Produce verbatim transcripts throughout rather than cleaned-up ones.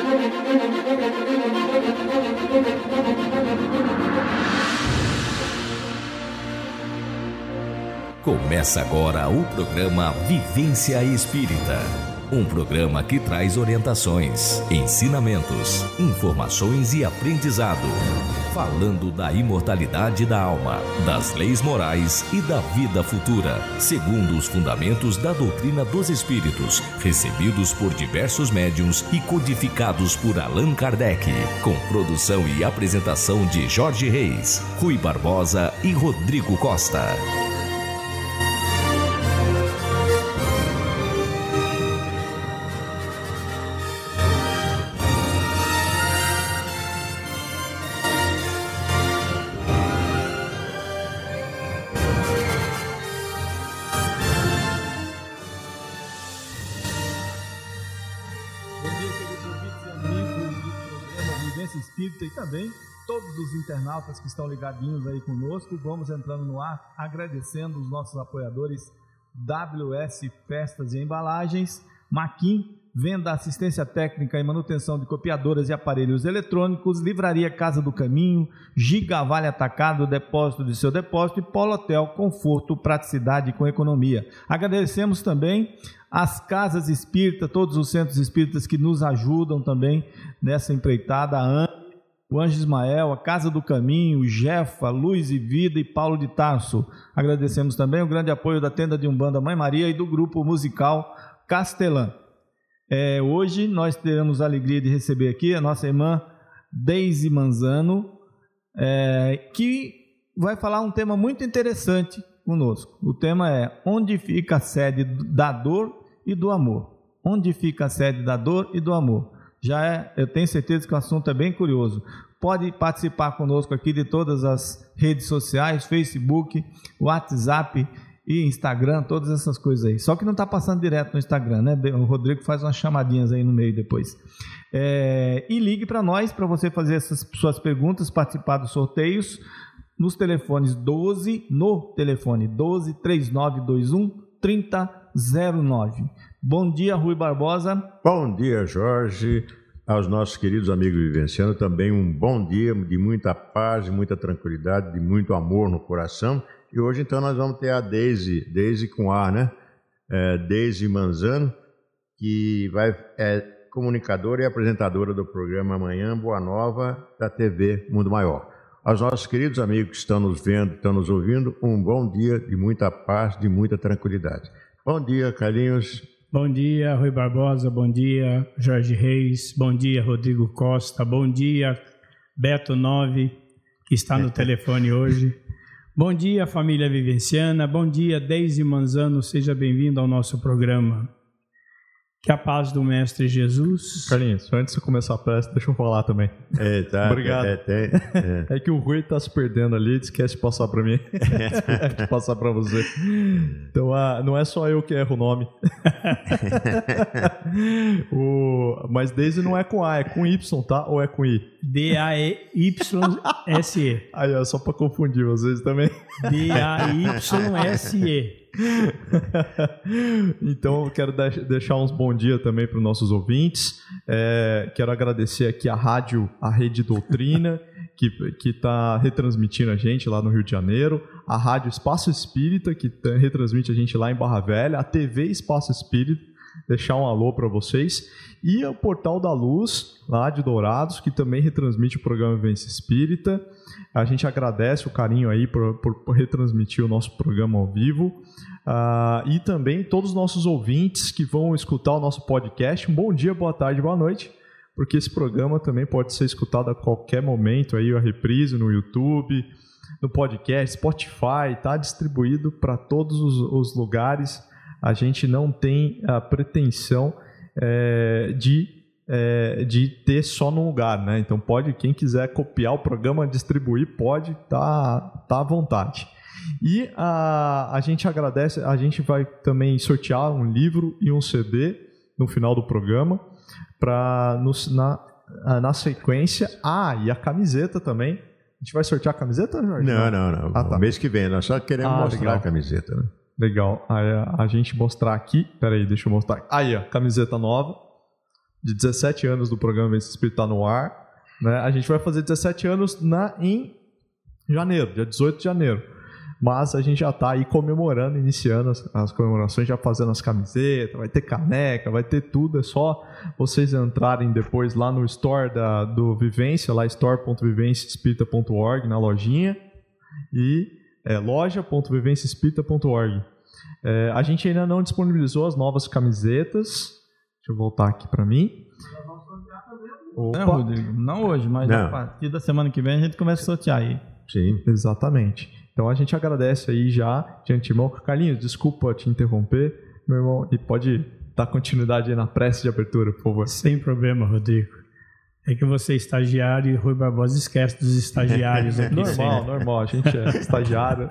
Começa agora o programa Vivência Espírita. Um programa que traz orientações, ensinamentos, informações e aprendizado. Falando da imortalidade da alma, das leis morais e da vida futura, segundo os fundamentos da doutrina dos espíritos, recebidos por diversos médiuns e codificados por Allan Kardec. Com produção e apresentação de Jorge Reis, Rui Barbosa e Rodrigo Costa. E também todos os internautas que estão ligadinhos aí conosco. Vamos entrando no ar, agradecendo os nossos apoiadores W S Festas e Embalagens, Maquin, venda, assistência técnica e manutenção de copiadoras e aparelhos eletrônicos, Livraria Casa do Caminho, Giga Vale Atacado, depósito de seu depósito, e Polo Hotel, conforto, praticidade com economia. Agradecemos também as casas espíritas, todos os centros espíritas que nos ajudam também nessa empreitada, a Ana, o Anjo Ismael, a Casa do Caminho, Jefa, Luz e Vida e Paulo de Tarso. Agradecemos também o grande apoio da Tenda de Umbanda Mãe Maria e do grupo musical Castelã. É, hoje nós teremos a alegria de receber aqui a nossa irmã Deise Manzano, é, que vai falar um tema muito interessante conosco. O tema é: onde fica a sede da dor e do amor? Onde fica a sede da dor e do amor? Já é, eu tenho certeza que o assunto é bem curioso. Pode participar conosco aqui de todas as redes sociais, Facebook, WhatsApp e Instagram, todas essas coisas aí. Só que não está passando direto no Instagram, né? O Rodrigo faz umas chamadinhas aí no meio depois. É, e ligue para nós, para você fazer essas suas perguntas, participar dos sorteios, nos telefones doze, no telefone doze, três nove dois um, trinta zero nove. Bom dia, Rui Barbosa. Bom dia, Jorge. Aos nossos queridos amigos vivencianos, também um bom dia de muita paz, de muita tranquilidade, de muito amor no coração. E hoje, então, nós vamos ter a Deise, Deise com A, né? É, Deise Manzano, que vai, é comunicadora e apresentadora do programa Amanhã Boa Nova da T V Mundo Maior. Aos nossos queridos amigos que estão nos vendo, estão nos ouvindo, um bom dia de muita paz, de muita tranquilidade. Bom dia, Carlinhos. Bom dia, Rui Barbosa. Bom dia, Jorge Reis. Bom dia, Rodrigo Costa. Bom dia, Beto Nove, que está no telefone hoje. Bom dia, família vivenciana. Bom dia, Deise Manzano. Seja bem-vindo ao nosso programa. Que a paz do Mestre Jesus... Carlinhos, antes de começar a presta, deixa eu falar também. É, tá, Obrigado. É, é, é. é que o Rui está se perdendo ali, esquece de passar para mim, de passar para você. Então, ah, não é só eu que erro o nome. o, mas Deise não é com A, é com Y, tá? Ou é com I? D A E Y S E. Aí, é só para confundir vocês também. D A Y S E. Então eu quero deixar uns bom dia também para os nossos ouvintes. É, quero agradecer aqui a rádio, a Rede Doutrina, que que está retransmitindo a gente lá no Rio de Janeiro, a rádio Espaço Espírita, que retransmite a gente lá em Barra Velha, a T V Espaço Espírita, deixar um alô para vocês, e o Portal da Luz, lá de Dourados, que também retransmite o programa Vivência Espírita. A gente agradece o carinho aí por, por, por retransmitir o nosso programa ao vivo. Uh, e também todos os nossos ouvintes que vão escutar o nosso podcast. Um bom dia, boa tarde, boa noite, porque esse programa também pode ser escutado a qualquer momento, aí a reprise no YouTube, no podcast, Spotify, está distribuído para todos os, os lugares. A gente não tem a pretensão é, de, é, de ter só num lugar, né? Então pode, quem quiser copiar o programa, distribuir, pode, tá, tá à vontade. E a, a gente agradece, a gente vai também sortear um livro e um C D no final do programa, para na, na sequência, ah, e a camiseta também. A gente vai sortear a camiseta, Jorge? Não, não, não. Ah, tá. Mês que vem, nós só queremos ah, mostrar legal. a camiseta, né? Legal. Aí a, a gente mostrar aqui, peraí, deixa eu mostrar. Aí, ó, camiseta nova. de dezessete anos do programa Vivência Espírita no ar. Né? A gente vai fazer dezessete anos na, em janeiro, dia dezoito de janeiro. Mas a gente já está aí comemorando, iniciando as, as comemorações, já fazendo as camisetas, vai ter caneca, vai ter tudo. É só vocês entrarem depois lá no store da, do Vivência, lá store ponto vivência espírita ponto org, na lojinha, e é, loja ponto vivência espírita ponto org. É, a gente ainda não disponibilizou as novas camisetas. Deixa eu voltar aqui para mim. Opa. Não, Rodrigo, não hoje, mas não. A partir da semana que vem a gente começa a sortear aí. Sim, exatamente. Então a gente agradece aí já de antemão. Carlinhos, desculpa te interromper, meu irmão, e pode dar continuidade aí na prece de abertura, por favor. Sem problema, Rodrigo. É que você é estagiário e Rui Barbosa esquece dos estagiários aqui. Normal, sempre. normal, a gente é estagiário.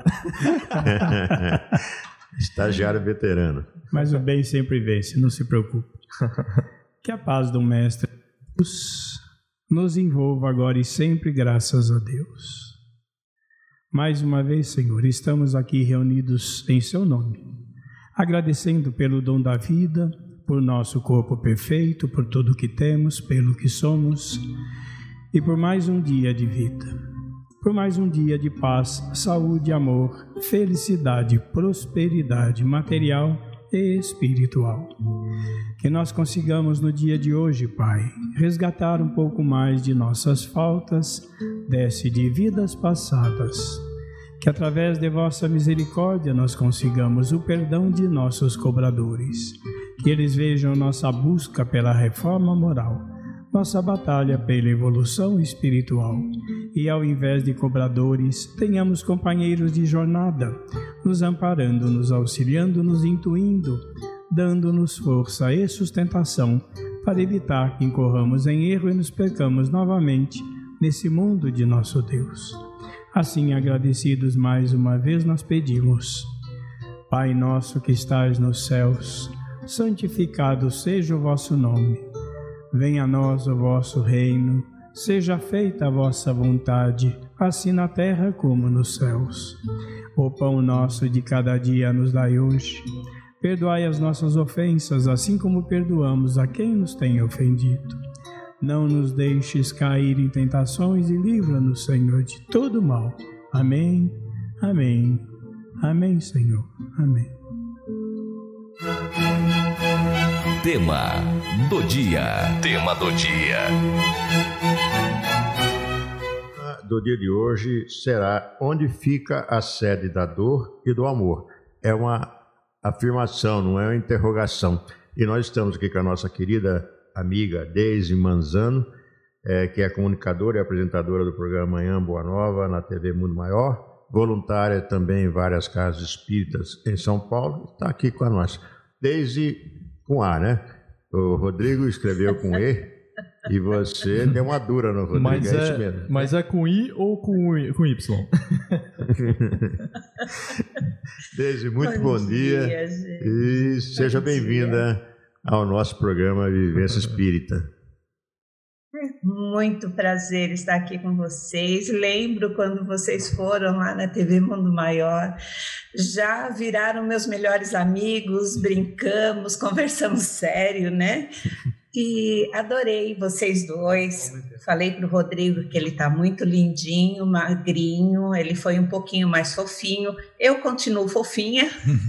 Estagiário veterano. Mas o bem sempre vence, não se preocupe. Que a paz do Mestre nos envolva agora e sempre, graças a Deus. Mais uma vez, Senhor, estamos aqui reunidos em Seu nome, agradecendo pelo dom da vida, por nosso corpo perfeito, por tudo que temos, pelo que somos, e por mais um dia de vida, por mais um dia de paz, saúde, amor, felicidade, prosperidade material e espiritual. Que nós consigamos no dia de hoje, Pai, resgatar um pouco mais de nossas faltas, desce de vidas passadas. Que através de vossa misericórdia nós consigamos o perdão de nossos cobradores. Que eles vejam nossa busca pela reforma moral, nossa batalha pela evolução espiritual. E ao invés de cobradores, tenhamos companheiros de jornada, nos amparando, nos auxiliando, nos intuindo, dando-nos força e sustentação para evitar que incorramos em erro e nos percamos novamente nesse mundo de nosso Deus. Assim, agradecidos mais uma vez, nós pedimos: Pai nosso que estais nos céus, santificado seja o vosso nome. Venha a nós o vosso reino, seja feita a vossa vontade, assim na terra como nos céus. O pão nosso de cada dia nos dai hoje. Perdoai as nossas ofensas, assim como perdoamos a quem nos tem ofendido. Não nos deixes cair em tentações e livra-nos, Senhor, de todo mal. Amém, amém, amém, Senhor, amém. Tema do dia. Tema do dia. Do dia de hoje será: onde fica a sede da dor e do amor? É uma afirmação, não é uma interrogação. E nós estamos aqui com a nossa querida amiga Deise Manzano, é, que é comunicadora e apresentadora do programa Manhã Boa Nova na T V Mundo Maior, voluntária também em várias casas espíritas em São Paulo, está aqui com nós. Deise com A, né? O Rodrigo escreveu com E e você deu uma dura no Rodrigo, mas é, é isso mesmo. Mas é com I ou com, I, com Y? Deise, muito bom, bom dia, dia e seja bem-vinda ao nosso programa Vivência Espírita. Muito prazer estar aqui com vocês. Lembro quando vocês foram lá na T V Mundo Maior, já viraram meus melhores amigos, brincamos, conversamos sério, né? E adorei vocês dois. Falei para o Rodrigo que ele está muito lindinho, magrinho, ele foi um pouquinho mais fofinho. Eu continuo fofinha.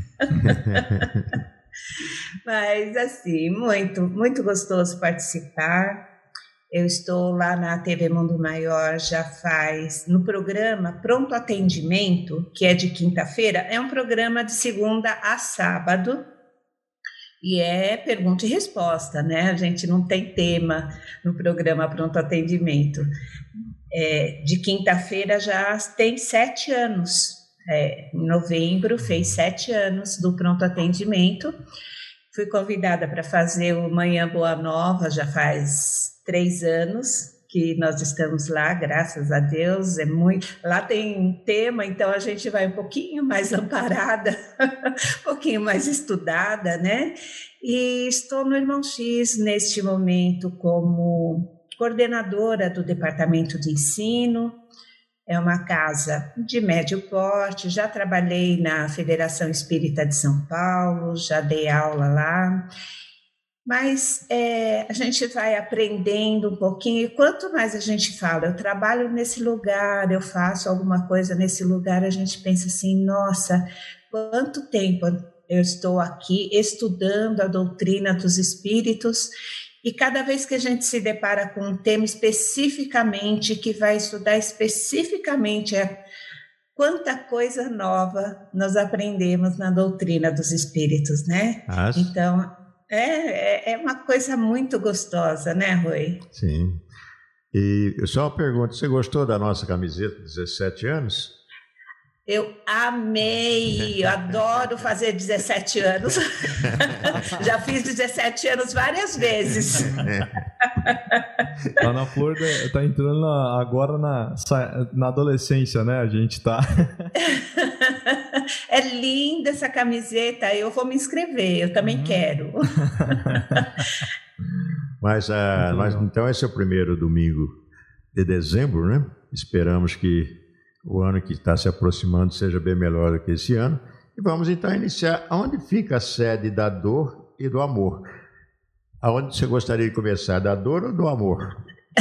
Mas assim, muito, muito gostoso participar. Eu estou lá na T V Mundo Maior já faz, no programa Pronto Atendimento, que é de quinta-feira, é um programa de segunda a sábado, e é pergunta e resposta, né? A gente não tem tema no programa Pronto Atendimento. É, de quinta-feira já tem sete anos, é, em novembro fez sete anos do Pronto Atendimento. Fui convidada para fazer o Manhã Boa Nova, já faz três anos que nós estamos lá, graças a Deus. É muito. Lá tem um tema, então a gente vai um pouquinho mais amparada, um pouquinho mais estudada, né? E estou no Irmão X neste momento como coordenadora do Departamento de Ensino. É uma casa de médio porte, já trabalhei na Federação Espírita de São Paulo, já dei aula lá. Mas é, a gente vai aprendendo um pouquinho, e quanto mais a gente fala, eu trabalho nesse lugar, eu faço alguma coisa nesse lugar, a gente pensa assim, nossa, quanto tempo eu estou aqui estudando a doutrina dos espíritos, e cada vez que a gente se depara com um tema especificamente, que vai estudar especificamente é quanta coisa nova nós aprendemos na doutrina dos espíritos, né? Ah, então... É, é uma coisa muito gostosa, né, Rui? Sim. E só uma pergunta, você gostou da nossa camiseta de dezessete anos? Eu amei, eu adoro fazer dezessete anos. Já fiz dezessete anos várias vezes. Tá na flor, da, tá entrando na, agora na, na adolescência, né? A gente tá... É linda essa camiseta, eu vou me inscrever, eu também uhum. quero. Mas, uh, nós, então esse é o primeiro domingo de dezembro, né? Esperamos que o ano que está se aproximando seja bem melhor do que esse ano. E vamos então iniciar. Onde fica a sede da dor e do amor? Aonde você gostaria de começar, da dor ou do amor?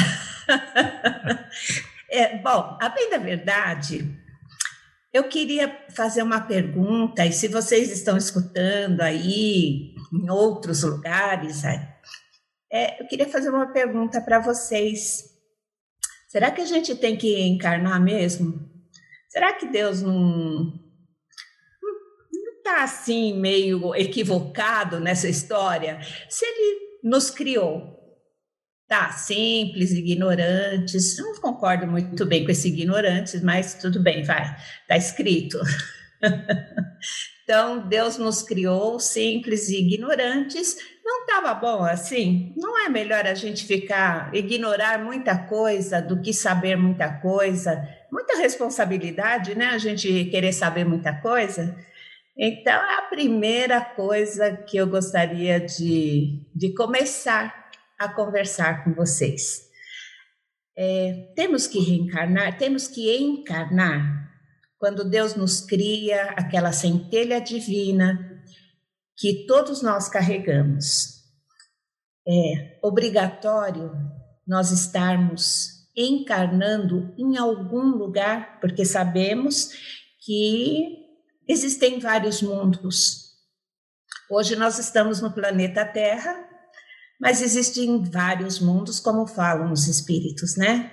é, bom, a bem da verdade... Eu queria fazer uma pergunta, e se vocês estão escutando aí, em outros lugares, é, eu queria fazer uma pergunta para vocês. Será que a gente tem que encarnar mesmo? Será que Deus não está assim meio equivocado nessa história? Se Ele nos criou, tá, simples, ignorantes, não concordo muito bem com esse ignorantes, mas tudo bem, vai, tá escrito. Então, Deus nos criou simples e ignorantes, não estava bom assim? Não é melhor a gente ficar, ignorar muita coisa do que saber muita coisa? Muita responsabilidade, né, a gente querer saber muita coisa? Então, é a primeira coisa que eu gostaria de, de começar a conversar com vocês. É, temos que reencarnar, temos que encarnar quando Deus nos cria aquela centelha divina que todos nós carregamos. É obrigatório nós estarmos encarnando em algum lugar, porque sabemos que existem vários mundos. Hoje nós estamos no planeta Terra, mas existem vários mundos, como falam os espíritos, né?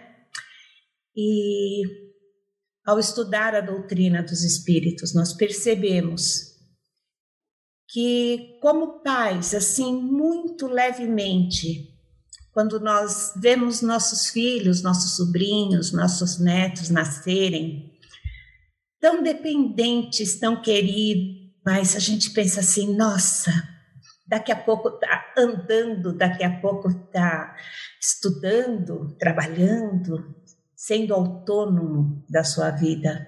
E ao estudar a doutrina dos espíritos, nós percebemos que, como pais, assim, muito levemente, quando nós vemos nossos filhos, nossos sobrinhos, nossos netos nascerem, tão dependentes, tão queridos, mas a gente pensa assim, nossa, daqui a pouco está andando, daqui a pouco está estudando, trabalhando, sendo autônomo da sua vida.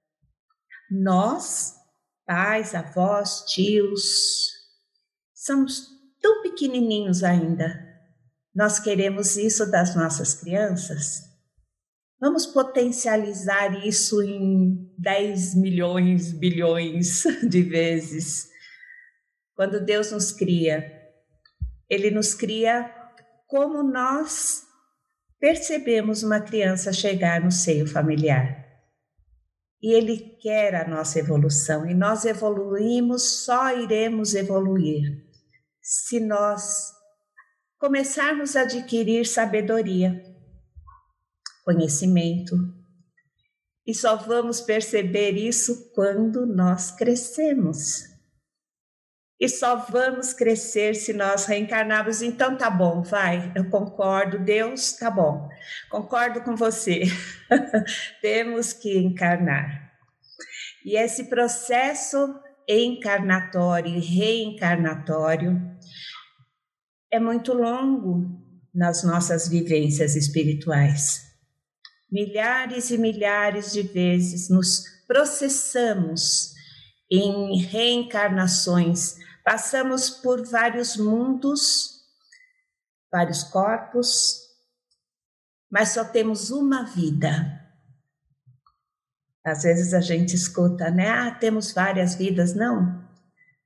Nós, pais, avós, tios, somos tão pequenininhos ainda. Nós queremos isso das nossas crianças? Vamos potencializar isso em dez milhões, bilhões de vezes. Quando Deus nos cria, Ele nos cria como nós percebemos uma criança chegar no seio familiar. E Ele quer a nossa evolução, e nós evoluímos, só iremos evoluir se nós começarmos a adquirir sabedoria, conhecimento, e só vamos perceber isso quando nós crescemos. E só vamos crescer se nós reencarnarmos. Então tá bom, vai, eu concordo, Deus, tá bom, concordo com você. Temos que encarnar. E esse processo encarnatório e reencarnatório é muito longo nas nossas vivências espirituais. Milhares e milhares de vezes nos processamos em reencarnações. Passamos por vários mundos, vários corpos, mas só temos uma vida. Às vezes a gente escuta, né? Ah, temos várias vidas. Não,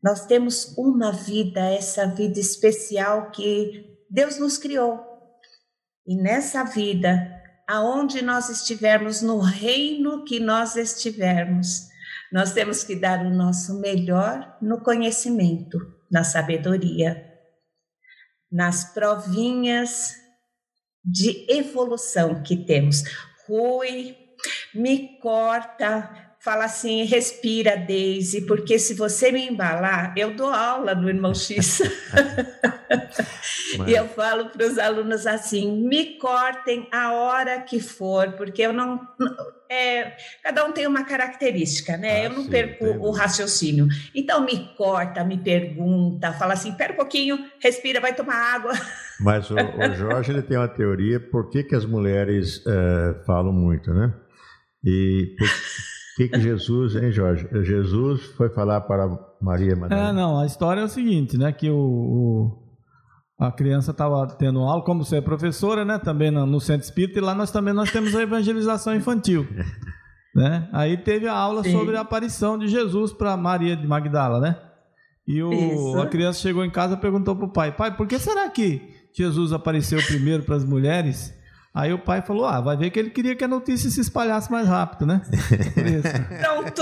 Nós temos uma vida, essa vida especial que Deus nos criou. E nessa vida, aonde nós estivermos, no reino que nós estivermos, nós temos que dar o nosso melhor no conhecimento, na sabedoria, nas provinhas de evolução que temos. Rui, me corta, fala assim, respira, Deise, porque se você me embalar, eu dou aula no Irmão X. Mas... E eu falo para os alunos assim, me cortem a hora que for, porque eu não... É, cada um tem uma característica, né? Ah, eu não sim, perco o raciocínio. Então me corta, me pergunta, fala assim, pera um pouquinho, respira, vai tomar água. Mas o, o Jorge ele tem uma teoria, por que, que as mulheres é, falam muito, né? E por que, que Jesus, hein, Jorge? Jesus foi falar para Maria Madalena. É, não, a história é o seguinte, né? Que o, o a criança estava tendo aula, como você é professora, né? Também no, no Centro Espírita, e lá nós também nós temos a evangelização infantil. Né? Aí teve a aula Sim. sobre a aparição de Jesus para Maria de Magdala, né? E o, a criança chegou em casa e perguntou para o pai, pai, por que será que Jesus apareceu primeiro para as mulheres? Aí o pai falou, ah, vai ver que ele queria que a notícia se espalhasse mais rápido, né? Pronto.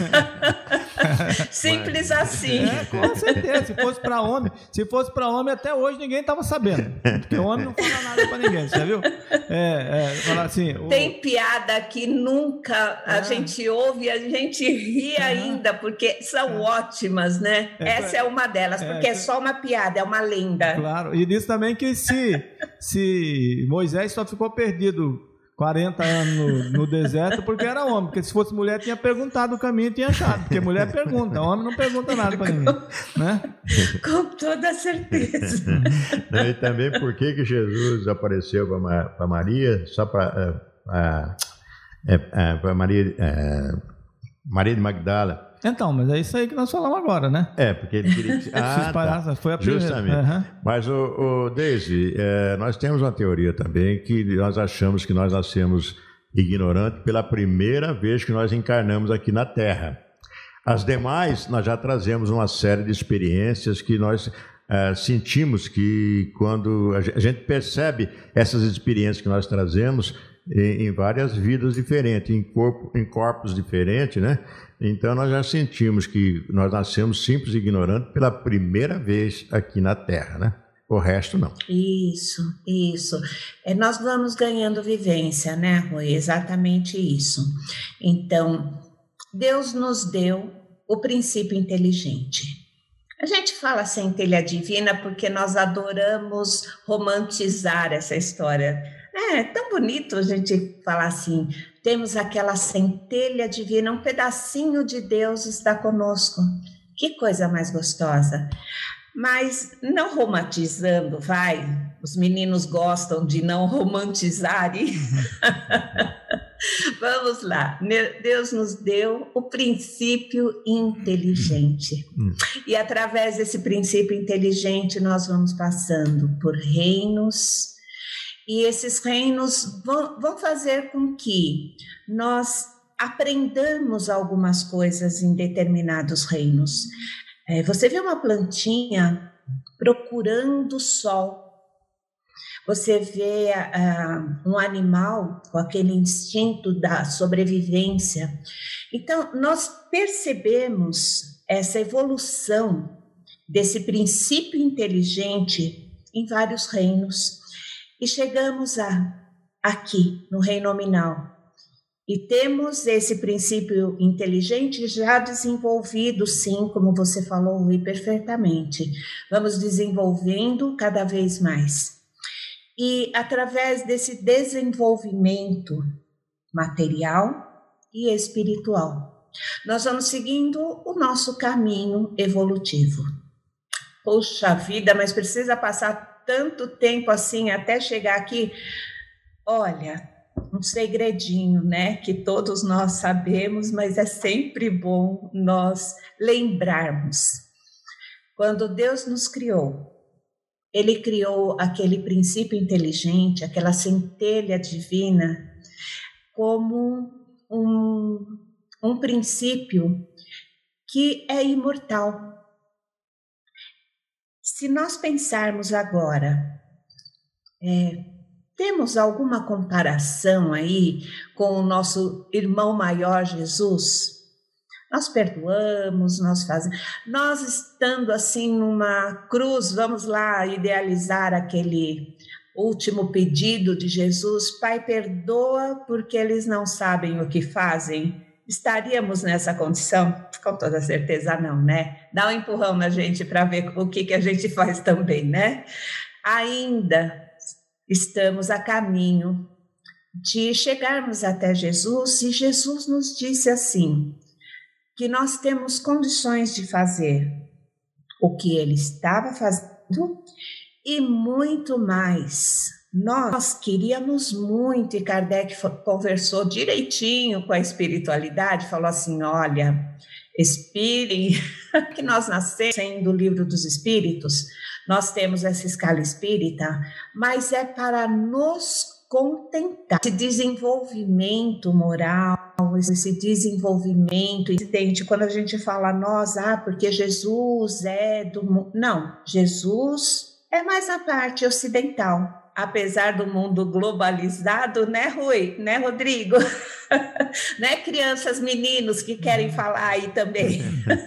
Simples assim. É, com certeza. Se fosse para homem, se fosse para homem, até hoje ninguém estava sabendo. Porque o homem não fala nada para ninguém, você viu? É, é, falar assim, o... Tem piada que nunca a é. gente ouve e a gente ri é. ainda, porque são é. ótimas, né? É, Essa é uma delas, porque é, é só uma piada, é uma lenda. Claro, e diz também que se, se Moisés só ficou perdido quarenta anos no, no deserto porque era homem, porque se fosse mulher tinha perguntado o caminho e tinha achado, porque mulher pergunta, homem não pergunta nada para ninguém, né? Com toda certeza. Não, e também por que que Jesus apareceu para Maria, só para é, é, para Maria, é, Maria de Magdala. Então, mas é isso aí que nós falamos agora, né? É, porque ele queria que... Ah, espalhar, tá. Foi a primeira. Justamente. Uhum. Mas, o, o Deise, é, nós temos uma teoria também que nós achamos que nós nascemos ignorantes pela primeira vez que nós encarnamos aqui na Terra. As demais, nós já trazemos uma série de experiências que nós é, sentimos que quando a gente percebe essas experiências que nós trazemos em, em várias vidas diferentes, em, corpo, em corpos diferentes, né? Então, nós já sentimos que nós nascemos simples e ignorantes pela primeira vez aqui na Terra, né? O resto, não. Isso, isso. É, nós vamos ganhando vivência, né, Rui? Exatamente isso. Então, Deus nos deu o princípio inteligente. A gente fala centelha divina porque nós adoramos romantizar essa história. É tão bonito a gente falar assim, temos aquela centelha divina, um pedacinho de Deus está conosco. Que coisa mais gostosa. Mas não romantizando, vai, os meninos gostam de não romantizarem. Vamos lá, Deus nos deu o princípio inteligente. E através desse princípio inteligente nós vamos passando por reinos, e esses reinos vão, vão fazer com que nós aprendamos algumas coisas em determinados reinos. É, você vê uma plantinha procurando o sol. Você vê uh, um animal com aquele instinto da sobrevivência. Então, nós percebemos essa evolução desse princípio inteligente em vários reinos. E chegamos a, aqui, no reino nominal. E temos esse princípio inteligente já desenvolvido, sim, como você falou, Rui, perfeitamente. Vamos desenvolvendo cada vez mais. E através desse desenvolvimento material e espiritual, nós vamos seguindo o nosso caminho evolutivo. Poxa vida, mas precisa passar tanto tempo assim até chegar aqui? Olha, um segredinho, né, que todos nós sabemos, mas é sempre bom nós lembrarmos. Quando Deus nos criou, Ele criou aquele princípio inteligente, aquela centelha divina, como um, um princípio que é imortal. se nós pensarmos agora, é, temos alguma comparação aí com o nosso irmão maior Jesus? Nós perdoamos, nós fazemos, nós estando assim numa cruz, vamos lá idealizar aquele último pedido de Jesus, Pai, perdoa porque eles não sabem o que fazem. Estaríamos nessa condição? Com toda certeza não, né? Dá um empurrão na gente para ver o que, que a gente faz também, né? Ainda estamos a caminho de chegarmos até Jesus, e Jesus nos disse assim, que nós temos condições de fazer o que ele estava fazendo e muito mais. Nós queríamos muito, e Kardec conversou direitinho com a espiritualidade, falou assim, olha, espírito, que nós nascemos do livro dos espíritos, nós temos essa escala espírita, mas é para nos contentar. Esse desenvolvimento moral, esse desenvolvimento, entende? Quando a gente fala nós, ah, porque Jesus é do mundo. Não, Jesus é mais a parte ocidental. Apesar do mundo globalizado, né, Rui? Né, Rodrigo? Né, crianças, meninos que querem falar aí também.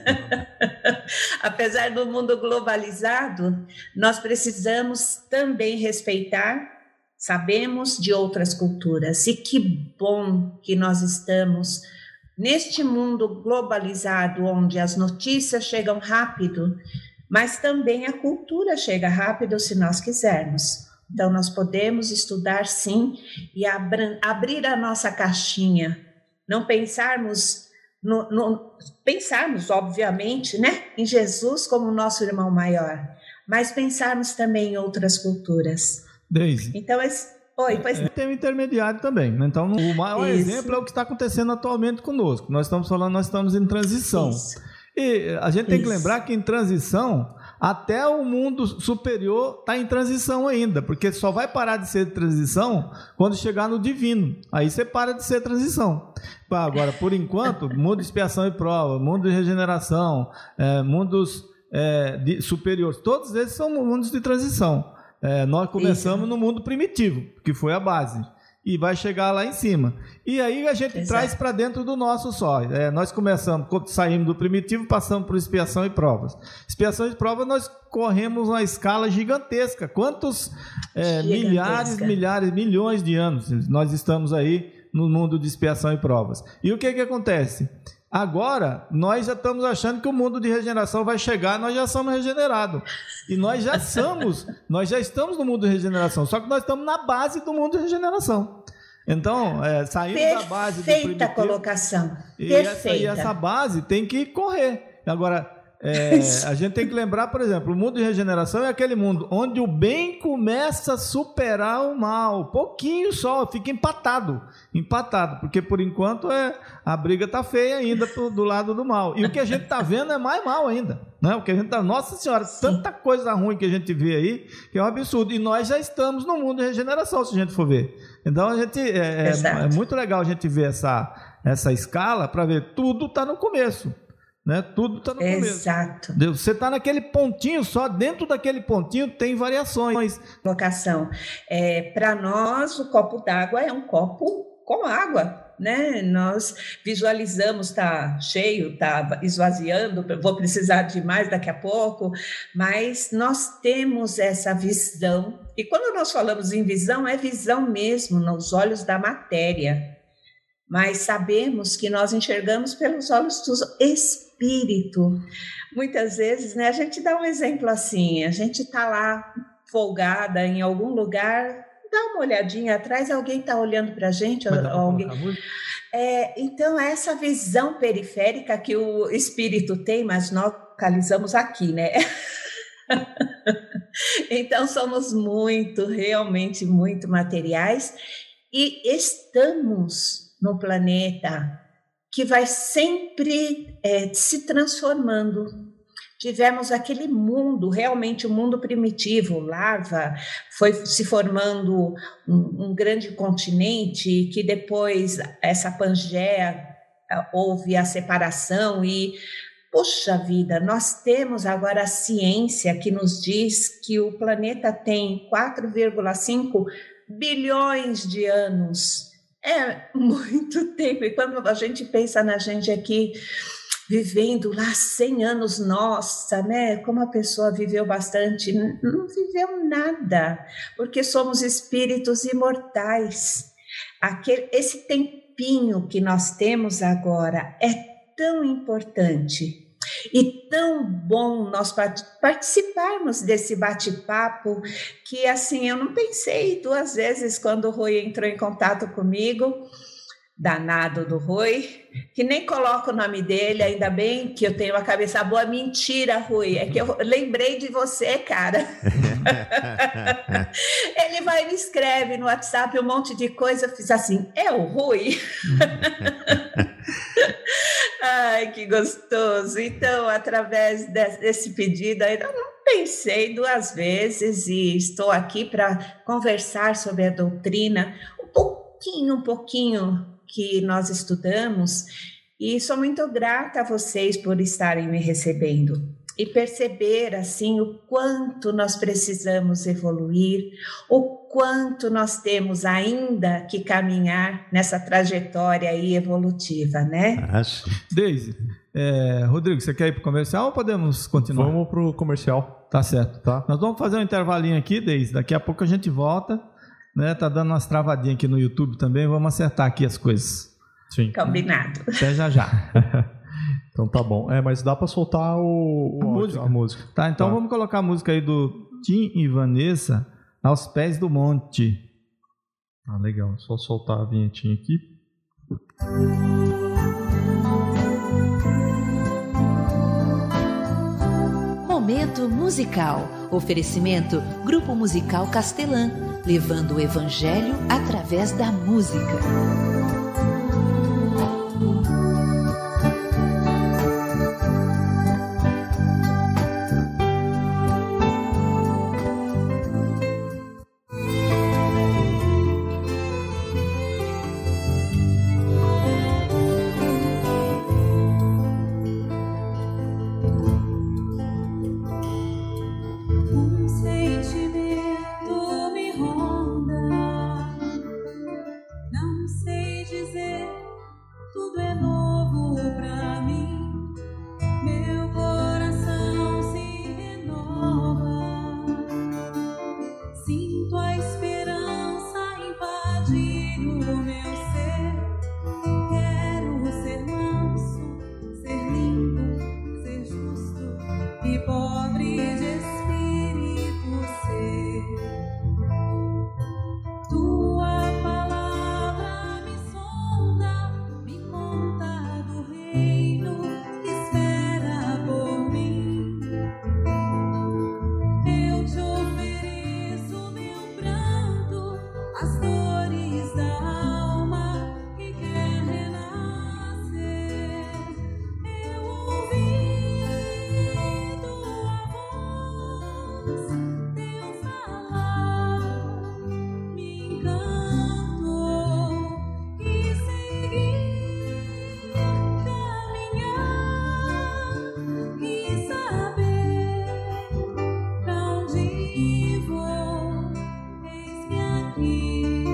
Apesar do mundo globalizado, nós precisamos também respeitar, sabemos de outras culturas. E que bom que nós estamos neste mundo globalizado, onde as notícias chegam rápido, mas também a cultura chega rápido se nós quisermos. Então, nós podemos estudar, sim, e abra, abrir a nossa caixinha. Não pensarmos, no, no, pensarmos, obviamente, né, em Jesus como nosso irmão maior, mas pensarmos também em outras culturas. Deise. Então, esse... Oi, pois é, tem um intermediário também, né? Então, o maior Isso. exemplo é o que está acontecendo atualmente conosco. Nós estamos falando, nós estamos em transição. Isso. E a gente tem Isso. que lembrar que em transição... Até o mundo superior está em transição ainda, porque só vai parar de ser transição quando chegar no divino. Aí você para de ser transição. Agora, por enquanto, mundo de expiação e prova, mundo de regeneração, é, mundos é, de, superiores, todos esses são mundos de transição. É, nós começamos Isso. no mundo primitivo, que foi a base, e vai chegar lá em cima. E aí a gente Exato. traz para dentro do nosso só. É, nós começamos, saímos do primitivo, passamos por expiação e provas. Expiação e provas, nós corremos uma escala gigantesca. Quantos é, gigantesca. milhares, milhares, milhões de anos nós estamos aí no mundo de expiação e provas. E o que que acontece? Agora, nós já estamos achando que o mundo de regeneração vai chegar, nós já somos regenerados. E nós já somos, nós já estamos no mundo de regeneração, só que nós estamos na base do mundo de regeneração. Então, é, saindo Perfeita da base do primitivo... Perfeita colocação. E Perfeita. Essa, e essa base tem que correr. Agora, é, a gente tem que lembrar, por exemplo, o mundo de regeneração é aquele mundo onde o bem começa a superar o mal. Pouquinho só, fica empatado. Empatado, porque por enquanto é, a briga está feia ainda pro, do lado do mal. E o que a gente está vendo é mais mal ainda. Né? O que a gente tá, nossa senhora, Sim. tanta coisa ruim que a gente vê aí, que é um absurdo. E nós já estamos no mundo de regeneração, se a gente for ver. Então, a gente, é, é, é muito legal a gente ver essa, essa escala para ver tudo está no começo. Né? Tudo está no começo. Exato. Você está naquele pontinho só, dentro daquele pontinho tem variações. Colocação. É, para nós, o copo d'água é um copo com água. Né? Nós visualizamos, está cheio, está esvaziando, vou precisar de mais daqui a pouco, mas nós temos essa visão, e quando nós falamos em visão, é visão mesmo, nos olhos da matéria, mas sabemos que nós enxergamos pelos olhos do espírito. Muitas vezes, né, a gente dá um exemplo assim, a gente está lá folgada em algum lugar, dá uma olhadinha atrás, alguém está olhando para a gente. Ou, alguém... é, então, essa visão periférica que o espírito tem, mas nós localizamos aqui, né? Então, somos muito, realmente muito materiais e estamos no planeta que vai sempre é, se transformando. Tivemos aquele mundo, realmente o um mundo primitivo, lava, foi se formando um, um grande continente, que depois essa Pangeia houve a separação e Poxa vida, nós temos agora a ciência que nos diz que o planeta tem quatro vírgula cinco bilhões de anos. É muito tempo. E quando a gente pensa na gente aqui vivendo lá cem anos, nossa, né? Como a pessoa viveu bastante, não viveu nada, porque somos espíritos imortais. Aquele, esse tempinho que nós temos agora é tão importante e tão bom nós participarmos desse bate-papo que, assim, eu não pensei duas vezes quando o Rui entrou em contato comigo, danado do Rui, que nem coloco o nome dele, ainda bem que eu tenho uma cabeça boa. Mentira, Rui, é que eu lembrei de você, cara. Ele vai e me escreve no WhatsApp um monte de coisa, eu fiz assim, é o Rui? Ai, que gostoso. Então, através desse pedido, ainda não pensei duas vezes e estou aqui para conversar sobre a doutrina, um pouquinho, um pouquinho que nós estudamos, e sou muito grata a vocês por estarem me recebendo e perceber assim o quanto nós precisamos evoluir, o quanto nós temos ainda que caminhar nessa trajetória aí evolutiva, né? Ah, sim. Deise, é, Rodrigo, você quer ir para o comercial ou podemos continuar? Vamos para o comercial. Tá certo. Tá. Nós vamos fazer um intervalinho aqui, Deise, daqui a pouco a gente volta. Né, tá dando umas travadinhas aqui no YouTube também, vamos acertar aqui as coisas. Sim. Combinado. Até já já. Então tá bom. É, mas dá para soltar o, o a, áudio, música. a música. Tá, então Tá. Vamos colocar a música aí do Tim e Vanessa, Aos Pés do Monte. Ah, legal. Só soltar a vinhetinha aqui. Momento musical. Oferecimento Grupo Musical Castelã, levando o evangelho através da música. Eis-me aqui.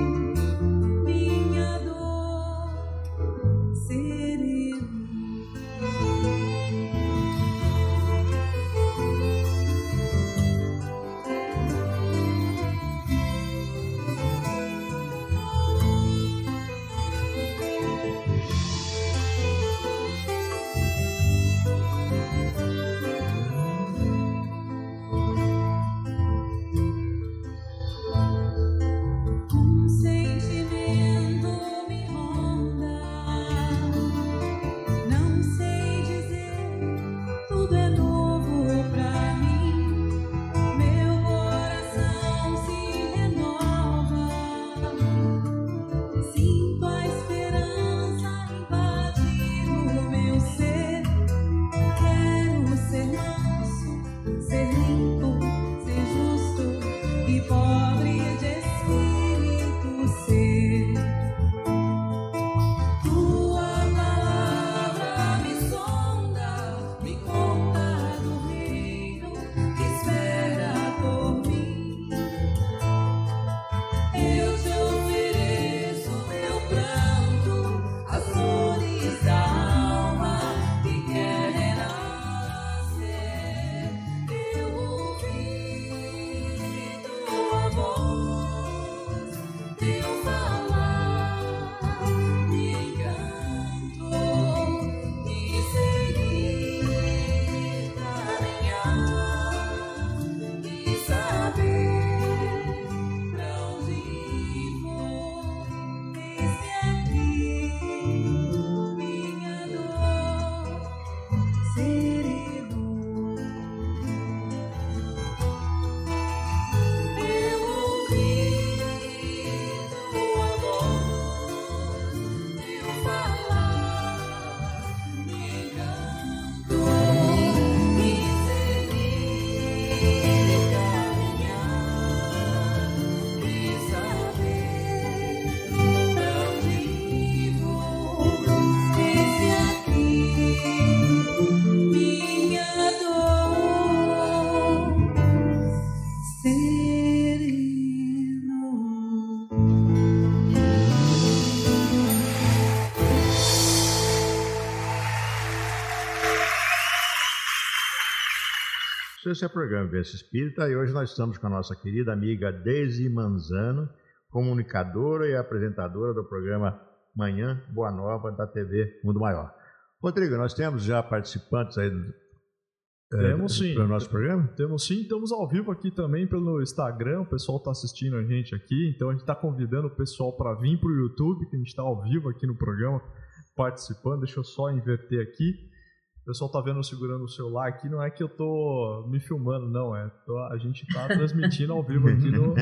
conosco. Esse é o programa Vivência Espírita e hoje nós estamos com a nossa querida amiga Deise Manzano, comunicadora e apresentadora do programa Manhã Boa Nova da T V Mundo Maior. Rodrigo, nós temos já participantes aí do, temos, é, sim. do nosso programa? Temos sim, estamos ao vivo aqui também pelo Instagram, o pessoal está assistindo a gente aqui, então a gente está convidando o pessoal para vir para o YouTube, que a gente está ao vivo aqui no programa, participando. Deixa eu só inverter aqui. O pessoal está vendo eu segurando o celular aqui, não é que eu tô me filmando, não, é tô, a gente está transmitindo ao vivo aqui no,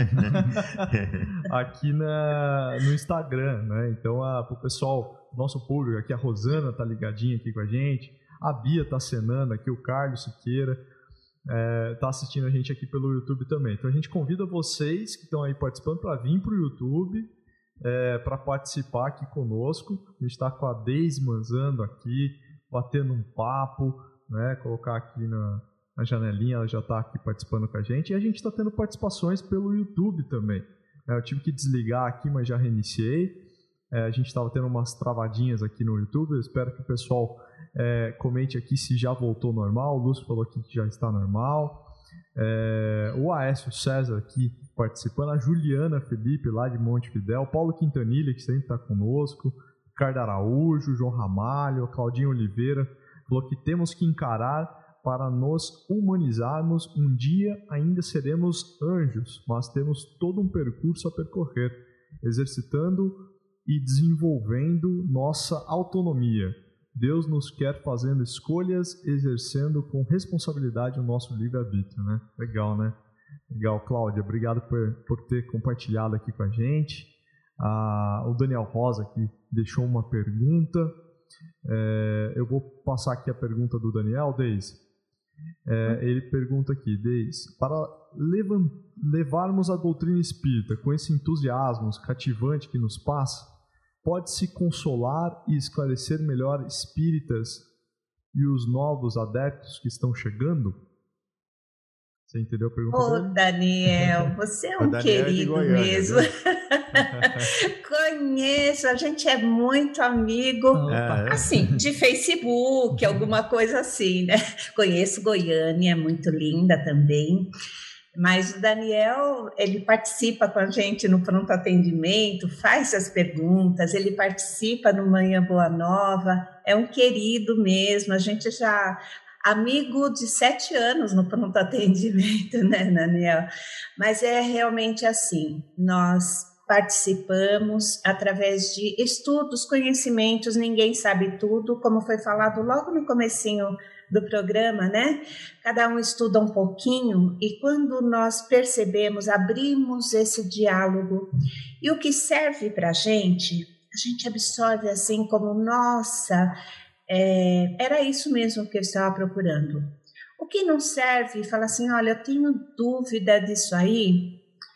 aqui na, no Instagram, né? Então, para o pessoal, nosso público aqui, a Rosana está ligadinha aqui com a gente, a Bia está acenando aqui, o Carlos Siqueira está é, assistindo a gente aqui pelo YouTube também. Então, a gente convida vocês que estão aí participando para vir para o YouTube, é, para participar aqui conosco. A gente está com a Deise Manzano aqui, batendo um papo, né? Colocar aqui na, na janelinha, ela já está aqui participando com a gente. E a gente está tendo participações pelo YouTube também. É, eu tive que desligar aqui, mas já reiniciei. É, a gente estava tendo umas travadinhas aqui no YouTube. Eu espero que o pessoal é, comente aqui se já voltou normal. O Lúcio falou aqui que já está normal. É, o Aécio César aqui participando. A Juliana Felipe, lá de Montevidéu. Paulo Quintanilha, que sempre está conosco. Ricardo Araújo, João Ramalho, Claudinho Oliveira, falou que temos que encarar para nos humanizarmos. Um dia ainda seremos anjos, mas temos todo um percurso a percorrer, exercitando e desenvolvendo nossa autonomia. Deus nos quer fazendo escolhas, exercendo com responsabilidade o nosso livre-arbítrio, né? Legal, né? Legal, Cláudia, obrigado por, por ter compartilhado aqui com a gente. Ah, o Daniel Rosa aqui deixou uma pergunta. É, eu vou passar aqui a pergunta do Daniel, Deise. É, ele pergunta aqui, Deise, para levan- levarmos a doutrina espírita com esse entusiasmo cativante que nos passa, pode-se consolar e esclarecer melhor espíritas e os novos adeptos que estão chegando? Você entendeu a pergunta? Ô, Daniel, você é um querido Goiânia, mesmo. Conheço, a gente é muito amigo, é. assim, de Facebook, alguma coisa assim, né? Conheço Goiânia, é muito linda também. Mas o Daniel, ele participa com a gente no pronto atendimento, faz as perguntas, ele participa no Manhã Boa Nova, é um querido mesmo, a gente já... amigo de sete anos no pronto atendimento, né, Daniel? Mas é realmente assim, nós participamos através de estudos, conhecimentos, ninguém sabe tudo, como foi falado logo no comecinho do programa, né? Cada um estuda um pouquinho e quando nós percebemos, abrimos esse diálogo e o que serve para a gente, a gente absorve assim como, nossa... É, era isso mesmo que eu estava procurando. O que não serve, fala assim, olha, eu tenho dúvida disso aí,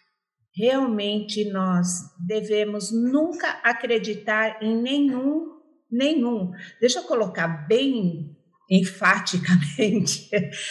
realmente nós devemos nunca acreditar em nenhum, nenhum, deixa eu colocar bem enfaticamente,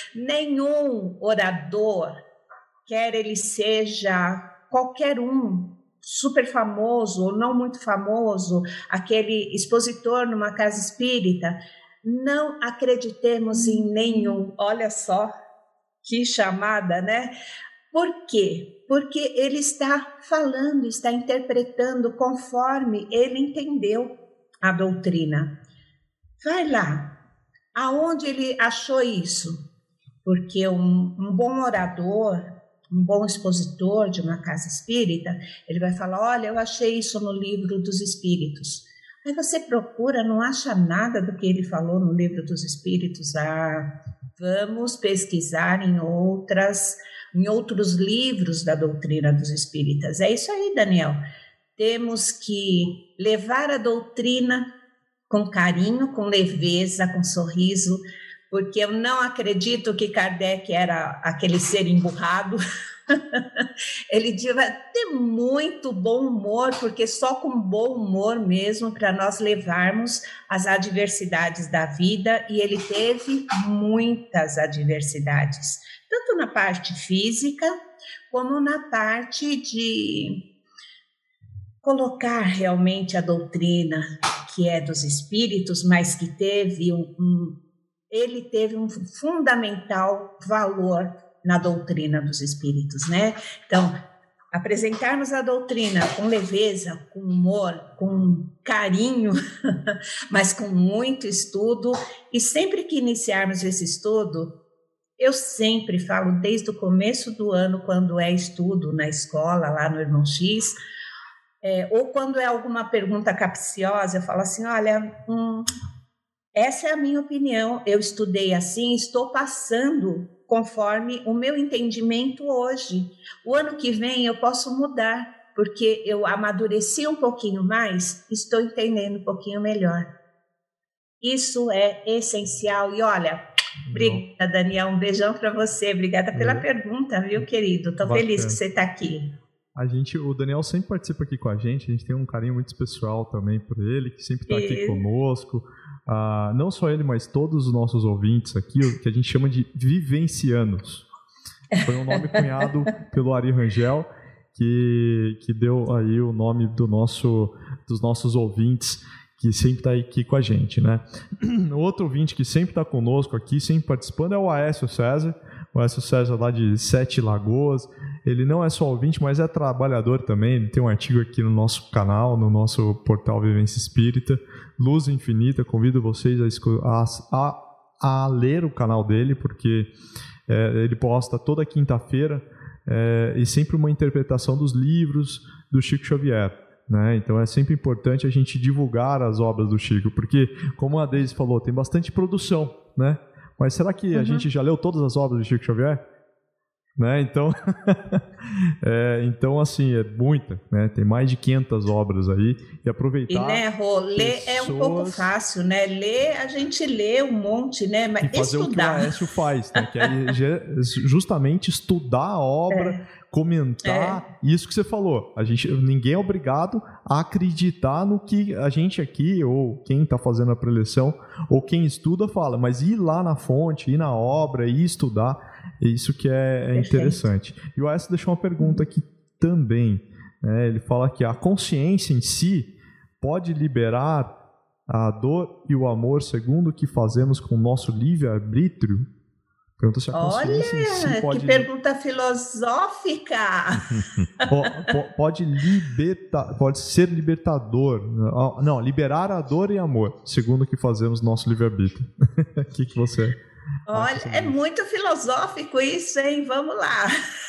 nenhum orador, quer ele seja qualquer um, super famoso ou não muito famoso, aquele expositor numa casa espírita, não acreditemos em nenhum. Olha só que chamada, né? Por quê? Porque ele está falando, está interpretando conforme ele entendeu a doutrina. Vai lá, aonde ele achou isso? Porque um, um bom orador, um bom expositor de uma casa espírita, ele vai falar, olha, eu achei isso no livro dos espíritos. Aí você procura, não acha nada do que ele falou no livro dos espíritos. Ah, vamos pesquisar em outras, em outros livros da doutrina dos espíritas. É isso aí, Daniel. Temos que levar a doutrina com carinho, com leveza, com sorriso, porque eu não acredito que Kardec era aquele ser emburrado. Ele devia ter muito bom humor, porque só com bom humor mesmo para nós levarmos as adversidades da vida, e ele teve muitas adversidades, tanto na parte física, como na parte de colocar realmente a doutrina que é dos espíritos, mas que teve um, um ele teve um fundamental valor na doutrina dos espíritos, né? Então, apresentarmos a doutrina com leveza, com humor, com carinho, mas com muito estudo, e sempre que iniciarmos esse estudo, eu sempre falo desde o começo do ano, quando é estudo na escola, lá no Irmão X, é, ou quando é alguma pergunta capciosa, eu falo assim, olha, hum, essa é a minha opinião, eu estudei assim, estou passando conforme o meu entendimento hoje. O ano que vem eu posso mudar, porque eu amadureci um pouquinho mais, estou entendendo um pouquinho melhor. Isso é essencial. E olha, obrigada, Daniel, um beijão para você. Obrigada pela é. pergunta, viu, querido? Estou feliz que você está aqui. A gente, o Daniel sempre participa aqui com a gente, a gente tem um carinho muito especial também por ele, que sempre está aqui conosco. Ah, não só ele, mas todos os nossos ouvintes aqui, que a gente chama de vivencianos. Foi um nome cunhado pelo Ari Rangel, que, que deu aí o nome do nosso, dos nossos ouvintes, que sempre está aqui com a gente, né? Outro ouvinte que sempre está conosco aqui, sempre participando, é o Aécio César. O Aécio César lá de Sete Lagoas. Ele não é só ouvinte, mas é trabalhador também. Ele tem um artigo aqui no nosso canal, no nosso portal Vivência Espírita, Luz Infinita. Convido vocês a, a, a ler o canal dele, porque é, ele posta toda quinta-feira é, e sempre uma interpretação dos livros do Chico Xavier. Né? Então é sempre importante a gente divulgar as obras do Chico, porque, como a Deise falou, tem bastante produção, né? Mas será que a uhum. gente já leu todas as obras do Chico Xavier? Né? Então, é, então, assim, é muita, né? Tem mais de quinhentas obras aí, e aproveitar... E, né, Rô, ler pessoas... é um pouco fácil, né? Ler, a gente lê um monte, né? Mas e fazer estudar... o que o Aécio faz, né? Que é justamente estudar a obra... É. Comentar é. isso que você falou. A gente, ninguém é obrigado a acreditar no que a gente aqui, ou quem está fazendo a preleção, ou quem estuda fala, mas ir lá na fonte, ir na obra, ir estudar, é isso que é, é interessante. E o Aécio deixou uma pergunta aqui também. Né? Ele fala que a consciência em si pode liberar a dor e o amor segundo o que fazemos com o nosso livre-arbítrio? Pergunta se a consciência Olha, em si pode... que pergunta filosófica! pode, libertar, pode ser libertador. Não, liberar a dor e amor, segundo o que fazemos no nosso livre-arbítrio. O que, que você... Olha, é muito filosófico isso, hein? Vamos lá.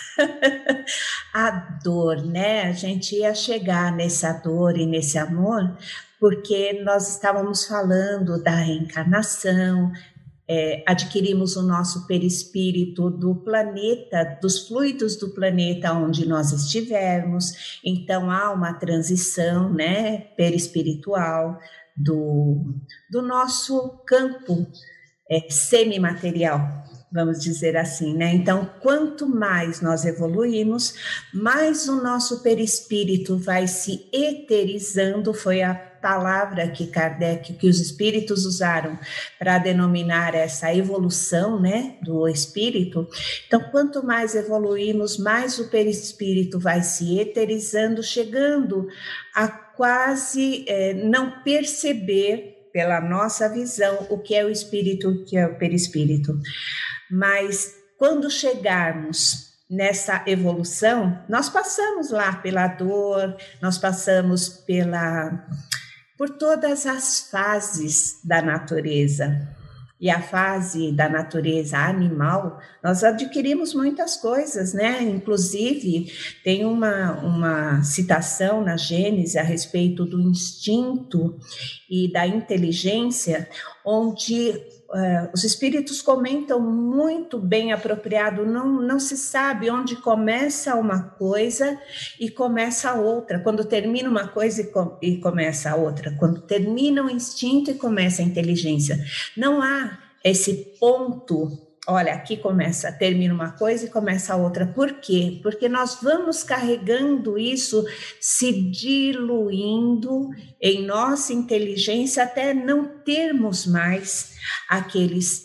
A dor, né? A gente ia chegar nessa dor e nesse amor, porque nós estávamos falando da reencarnação. É, adquirimos o nosso perispírito do planeta, dos fluidos do planeta onde nós estivermos, então há uma transição, né, perispiritual do, do nosso campo é, semimaterial, vamos dizer assim, né? Então, quanto mais nós evoluímos, mais o nosso perispírito vai se eterizando, foi a palavra que Kardec, que os espíritos usaram para denominar essa evolução, né, do espírito. Então, quanto mais evoluímos, mais o perispírito vai se eterizando, chegando a quase é, não perceber pela nossa visão o que é o espírito, o que é o perispírito. Mas quando chegarmos nessa evolução, nós passamos lá pela dor, nós passamos pela... por todas as fases da natureza. E a fase da natureza animal, nós adquirimos muitas coisas, né? Inclusive, tem uma, uma citação na Gênesis a respeito do instinto e da inteligência, onde Uh, os espíritos comentam muito bem apropriado, não, não se sabe onde começa uma coisa e começa a outra, quando termina uma coisa e, com, e começa a outra, quando termina o instinto e começa a inteligência. Não há esse ponto, olha, aqui começa, termina uma coisa e começa a outra. Por quê? Porque nós vamos carregando isso, se diluindo em nossa inteligência até não termos mais aqueles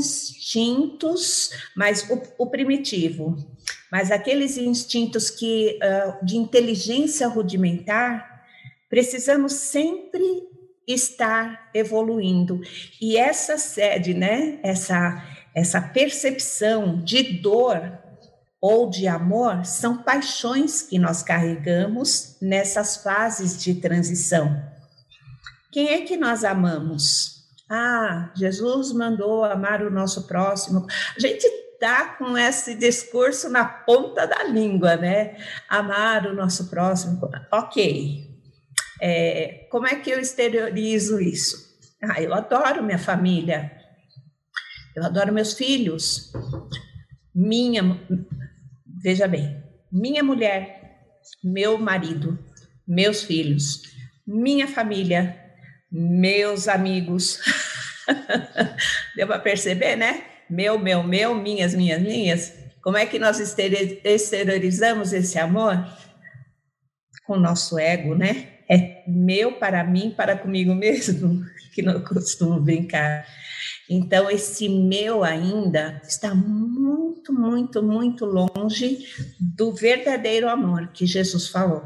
instintos, mas o, o primitivo, mas aqueles instintos que, uh, de inteligência rudimentar, precisamos sempre estar evoluindo. E essa sede, né, essa, essa percepção de dor ou de amor são paixões que nós carregamos nessas fases de transição. Quem é que nós amamos? Ah, Jesus mandou amar o nosso próximo. A gente está com esse discurso na ponta da língua, né? Amar o nosso próximo. Ok. É, como é que eu exteriorizo isso? Ah, eu adoro minha família. Eu adoro meus filhos. Minha... Veja bem, minha mulher, meu marido, meus filhos, minha família, meus amigos. Deu para perceber, né? Meu, meu, meu, minhas, minhas, minhas. Como é que nós exteriorizamos esse amor? Com o nosso ego, né? É meu para mim, para comigo mesmo, que não costumo brincar. Então, esse meu ainda está muito, muito, muito longe do verdadeiro amor que Jesus falou.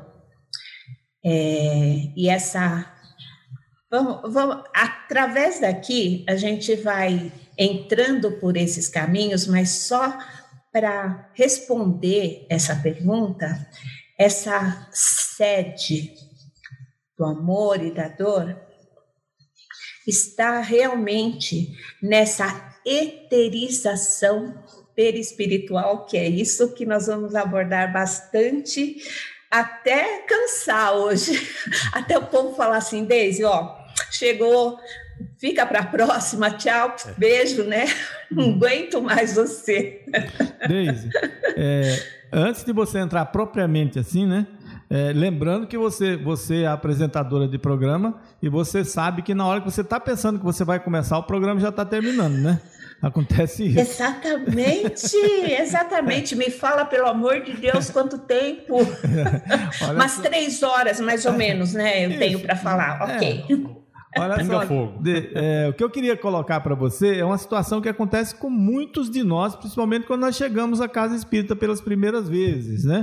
É, e essa... Vamos, vamos, através daqui, a gente vai entrando por esses caminhos, mas só para responder essa pergunta, essa sede do amor e da dor está realmente nessa eterização perispiritual, que é isso que nós vamos abordar bastante, até cansar hoje, até o povo falar assim, Deise, ó, chegou, fica para a próxima, tchau, beijo, né? Não aguento mais você. Deise, é, antes de você entrar propriamente assim, né? É, lembrando que você, você é apresentadora de programa e você sabe que na hora que você está pensando que você vai começar, o programa já está terminando, né? Acontece isso. Exatamente, exatamente. Me fala, pelo amor de Deus, quanto tempo. Umas só. três horas, mais ou menos, né? Eu isso. tenho para falar, ok. É. Olha só, de, é, o que eu queria colocar para você é uma situação que acontece com muitos de nós, principalmente quando nós chegamos à casa espírita pelas primeiras vezes, né?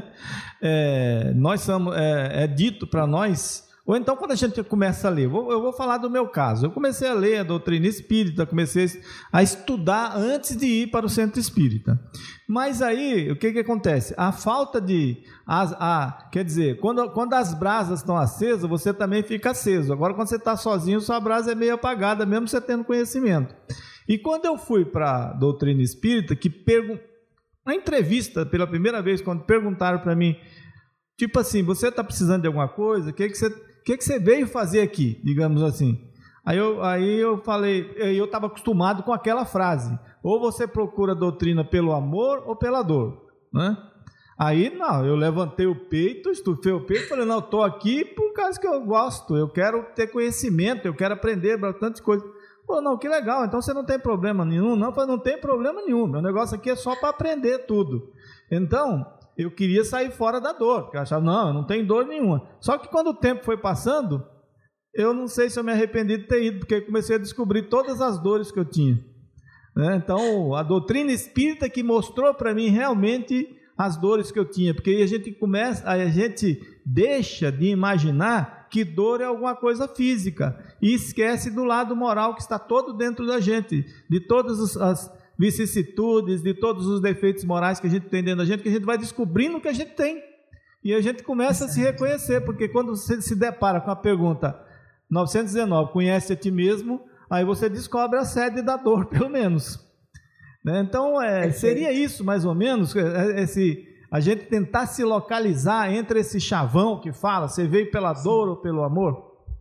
É, nós somos, é, é dito para nós, ou então quando a gente começa a ler, eu vou, eu vou falar do meu caso, eu comecei a ler a doutrina espírita, comecei a estudar antes de ir para o centro espírita, mas aí, o que que acontece? A falta de, a, a, quer dizer, quando, quando as brasas estão acesas, você também fica aceso, agora quando você está sozinho, sua brasa é meio apagada, mesmo você tendo conhecimento. E quando eu fui para a doutrina espírita, que pergun- na entrevista, pela primeira vez, quando perguntaram para mim, tipo assim, você está precisando de alguma coisa? O que que você, que que você veio fazer aqui, digamos assim? Aí eu, aí eu falei, eu estava acostumado com aquela frase, ou você procura a doutrina pelo amor ou pela dor, né? Aí, não, eu levantei o peito, estufei o peito, falei, não, eu estou aqui por causa que eu gosto, eu quero ter conhecimento, eu quero aprender bastante coisa. Pô, não, que legal, então você não tem problema nenhum? Não, eu falei, não tem problema nenhum, meu negócio aqui é só para aprender tudo. Então, eu queria sair fora da dor, porque eu achava, não, eu não tenho dor nenhuma. Só que quando o tempo foi passando, eu não sei se eu me arrependi de ter ido, porque eu comecei a descobrir todas as dores que eu tinha. Né? Então, a doutrina espírita que mostrou para mim realmente as dores que eu tinha, porque aí a gente começa, a gente deixa de imaginar que dor é alguma coisa física e esquece do lado moral que está todo dentro da gente, de todas as vicissitudes, de todos os defeitos morais que a gente tem dentro da gente, que a gente vai descobrindo que a gente tem, e a gente começa a se reconhecer, porque quando você se depara com a pergunta novecentos e dezenove, conhece a ti mesmo, aí você descobre a sede da dor, pelo menos. Né? Então, é, seria isso, mais ou menos, esse, a gente tentar se localizar entre esse chavão que fala, você veio pela dor ou pelo amor?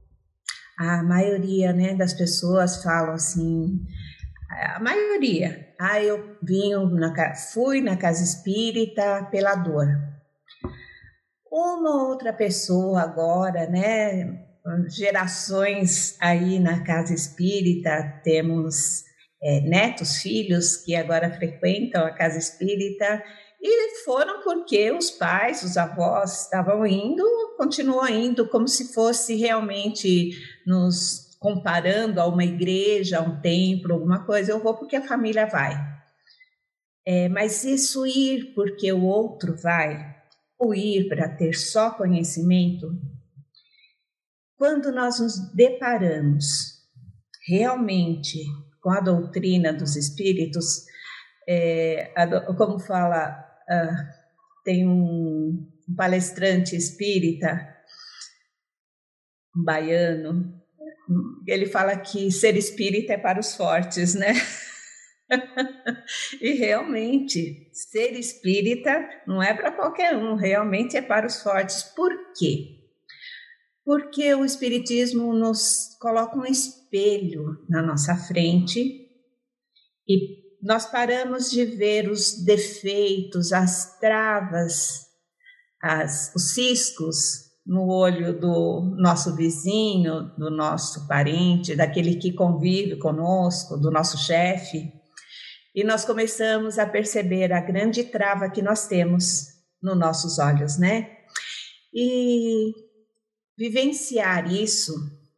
A maioria, né, das pessoas falam assim, a maioria, ah, eu vim na, fui na casa espírita pela dor. Uma outra pessoa agora, né, gerações aí na casa espírita, temos é, netos, filhos que agora frequentam a casa espírita e foram porque os pais, os avós estavam indo, continuam indo como se fosse realmente nos comparando a uma igreja, a um templo, alguma coisa. Eu vou porque a família vai. É, mas isso ir porque o outro vai, ou ir para ter só conhecimento, quando nós nos deparamos realmente com a doutrina dos espíritos, é, a, como fala, uh, tem um, um palestrante espírita, um baiano, ele fala que ser espírita é para os fortes, né? E realmente, ser espírita não é para qualquer um, realmente é para os fortes. Por quê? Porque o espiritismo nos coloca um espelho na nossa frente e nós paramos de ver os defeitos, as travas, as, os ciscos no olho do nosso vizinho, do nosso parente, daquele que convive conosco, do nosso chefe. E nós começamos a perceber a grande trava que nós temos nos nossos olhos, né? E vivenciar isso,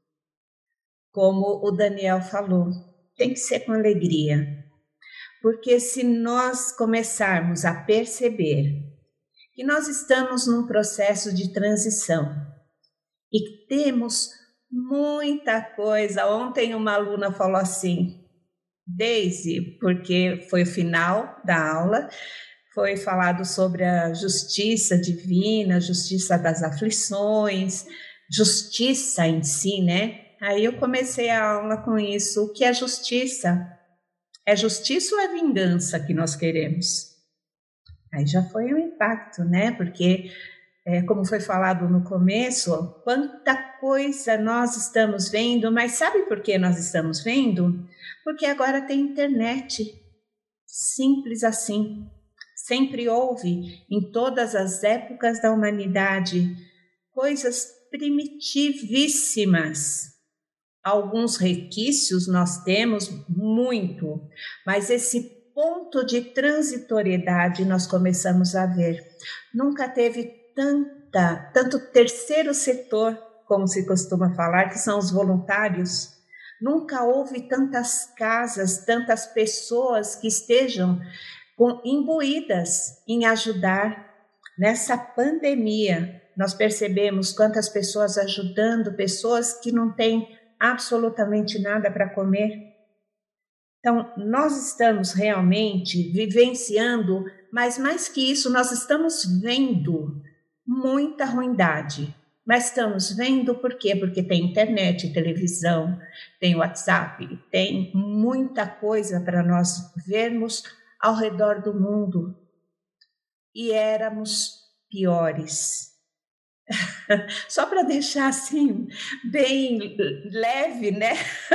como o Daniel falou, tem que ser com alegria. Porque se nós começarmos a perceber que nós estamos num processo de transição e que temos muita coisa. Ontem uma aluna falou assim, Daisy, porque foi o final da aula, foi falado sobre a justiça divina, justiça das aflições, justiça em si, né? Aí eu comecei a aula com isso. O que é justiça? É justiça ou é vingança que nós queremos? Aí já foi um impacto, né? Porque, é, como foi falado no começo, quanta coisa nós estamos vendo, mas sabe por que nós estamos vendo? Porque agora tem internet, simples assim. Sempre houve, em todas as épocas da humanidade, coisas primitivíssimas. Alguns requisitos nós temos muito, mas esse ponto de transitoriedade nós começamos a ver. Nunca teve tanta, tanto terceiro setor, como se costuma falar, que são os voluntários. Nunca houve tantas casas, tantas pessoas que estejam com, imbuídas em ajudar. Nessa pandemia, nós percebemos quantas pessoas ajudando, pessoas que não têm absolutamente nada para comer. Então, nós estamos realmente vivenciando, mas mais que isso, nós estamos vendo muita ruindade. Mas estamos vendo por quê? Porque tem internet, televisão, tem WhatsApp, tem muita coisa para nós vermos ao redor do mundo. E éramos piores. Só para deixar assim, bem leve, né?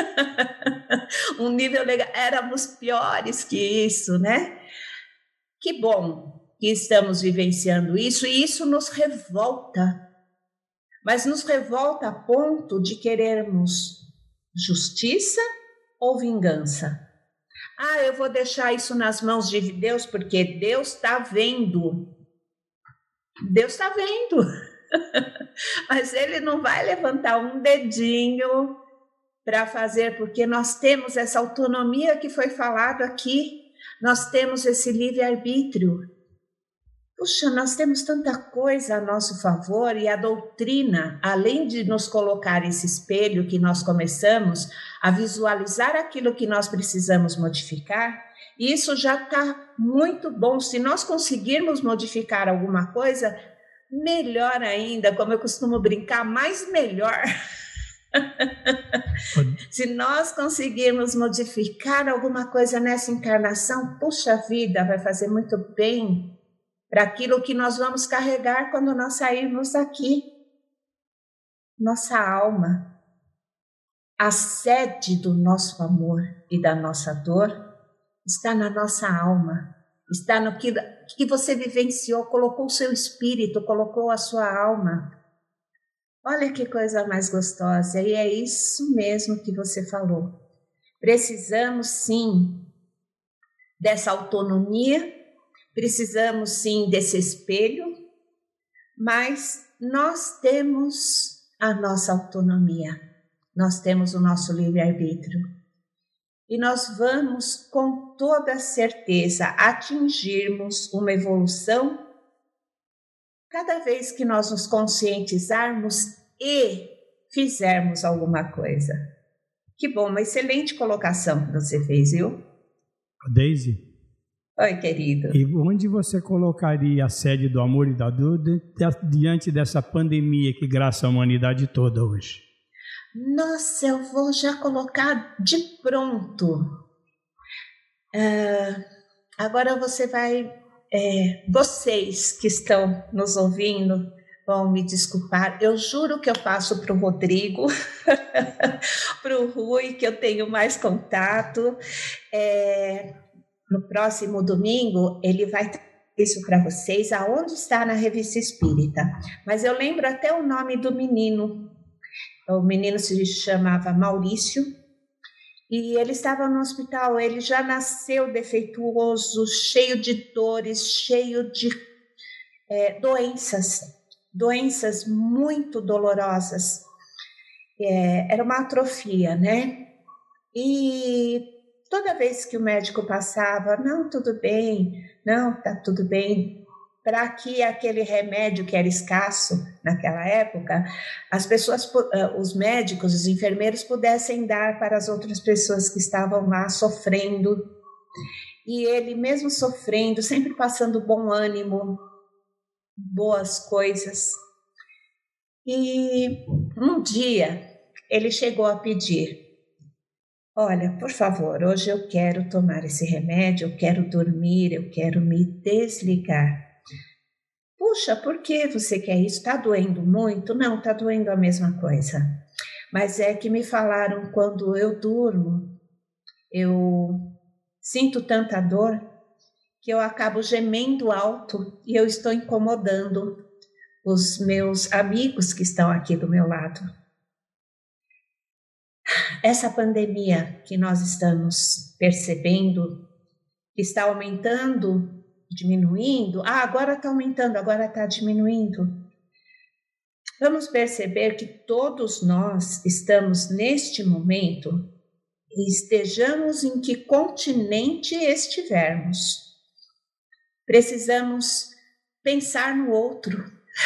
Um nível legal, éramos piores que isso, né? Que bom que estamos vivenciando isso, e isso nos revolta, mas nos revolta a ponto de querermos justiça ou vingança. Ah, eu vou deixar isso nas mãos de Deus, porque Deus está vendo. Deus está vendo. Mas ele não vai levantar um dedinho para fazer, porque nós temos essa autonomia que foi falado aqui, nós temos esse livre-arbítrio. Puxa, nós temos tanta coisa a nosso favor, e a doutrina, além de nos colocar esse espelho que nós começamos a visualizar aquilo que nós precisamos modificar, isso já está muito bom. Se nós conseguirmos modificar alguma coisa, melhor ainda, como eu costumo brincar, mais melhor. Se nós conseguirmos modificar alguma coisa nessa encarnação, puxa vida, vai fazer muito bem para aquilo que nós vamos carregar quando nós sairmos daqui. Nossa alma, a sede do nosso amor e da nossa dor está na nossa alma, está no que, que você vivenciou, colocou o seu espírito, colocou a sua alma. Olha que coisa mais gostosa, e é isso mesmo que você falou. Precisamos sim dessa autonomia, precisamos sim desse espelho, mas nós temos a nossa autonomia, nós temos o nosso livre-arbítrio. E nós vamos, com toda certeza, atingirmos uma evolução cada vez que nós nos conscientizarmos e fizermos alguma coisa. Que bom, uma excelente colocação que você fez, viu? Deise. Oi, querido. E onde você colocaria a sede do amor e da dor diante dessa pandemia que graça a humanidade toda hoje? Nossa, eu vou já colocar de pronto. Uh, agora você vai... É, vocês que estão nos ouvindo vão me desculpar. Eu juro que eu passo para o Rodrigo, para o Rui, que eu tenho mais contato. É, no próximo domingo, ele vai trazer isso para vocês, aonde está na Revista Espírita. Mas eu lembro até o nome do menino. O menino se chamava Maurício. E ele estava no hospital, ele já nasceu defeituoso, cheio de dores, cheio de é, doenças, doenças muito dolorosas. É, era uma atrofia, né? E toda vez que o médico passava, não, tudo bem, não, tá tudo bem, para que aquele remédio que era escasso naquela época, as pessoas, os médicos, os enfermeiros pudessem dar para as outras pessoas que estavam lá sofrendo. E ele, mesmo sofrendo, sempre passando bom ânimo, boas coisas. E um dia ele chegou a pedir: olha, por favor, hoje eu quero tomar esse remédio, eu quero dormir, eu quero me desligar. Puxa, por que você quer isso? Está doendo muito? Não, está doendo a mesma coisa. Mas é que me falaram, quando eu durmo, eu sinto tanta dor que eu acabo gemendo alto e eu estou incomodando os meus amigos que estão aqui do meu lado. Essa pandemia que nós estamos percebendo, que está aumentando, diminuindo, ah, agora está aumentando, agora está diminuindo. Vamos perceber que todos nós estamos neste momento, e estejamos em que continente estivermos, precisamos pensar no outro.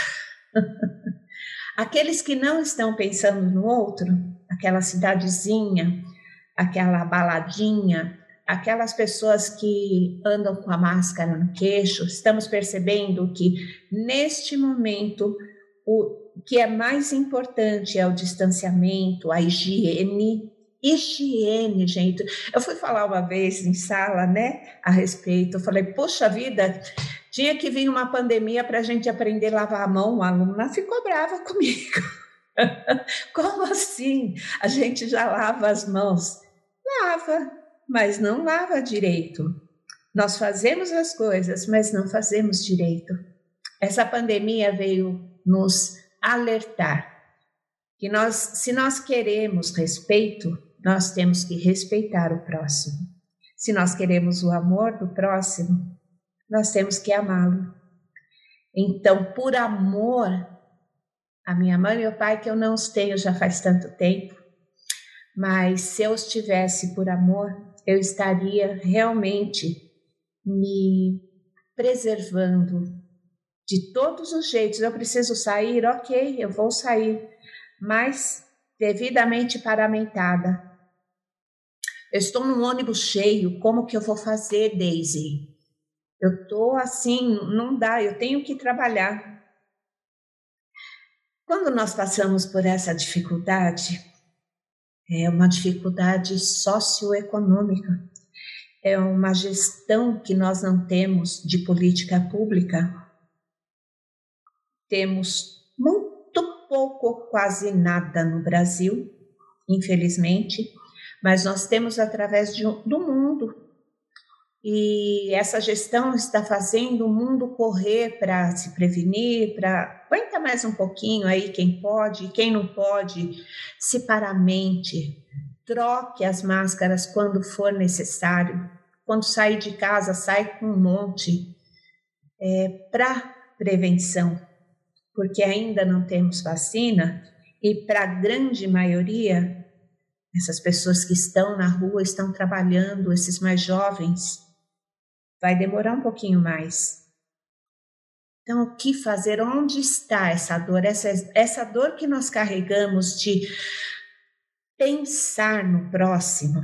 Aqueles que não estão pensando no outro, aquela cidadezinha, aquela baladinha, aquelas pessoas que andam com a máscara no queixo, estamos percebendo que, neste momento, o que é mais importante é o distanciamento, a higiene. Higiene, gente. Eu fui falar uma vez em sala, né, a respeito. Eu falei, poxa vida, tinha que vir uma pandemia para a gente aprender a lavar a mão. A aluna ficou brava comigo. Como assim? A gente já lava as mãos? Lava, mas não lava direito. Nós fazemos as coisas, mas não fazemos direito. Essa pandemia veio nos alertar que nós, se nós queremos respeito, nós temos que respeitar o próximo. Se nós queremos o amor do próximo, nós temos que amá-lo. Então, por amor, a minha mãe e meu pai, que eu não os tenho já faz tanto tempo, mas se eu os tivesse por amor, eu estaria realmente me preservando de todos os jeitos. Eu preciso sair, ok, eu vou sair, mas devidamente paramentada. Eu estou num ônibus cheio, como que eu vou fazer, Daisy? Eu estou assim, não dá, eu tenho que trabalhar. Quando nós passamos por essa dificuldade, é uma dificuldade socioeconômica, é uma gestão que nós não temos de política pública, temos muito pouco, quase nada no Brasil, infelizmente, mas nós temos através de, do mundo. E essa gestão está fazendo o mundo correr para se prevenir, para... Aguenta mais um pouquinho aí quem pode, quem não pode, se paramente, troque as máscaras quando for necessário. Quando sair de casa, sai com um monte, é, para prevenção, porque ainda não temos vacina e para a grande maioria, essas pessoas que estão na rua, estão trabalhando, esses mais jovens, vai demorar um pouquinho mais. Então, o que fazer? Onde está essa dor? Essa, essa dor que nós carregamos de pensar no próximo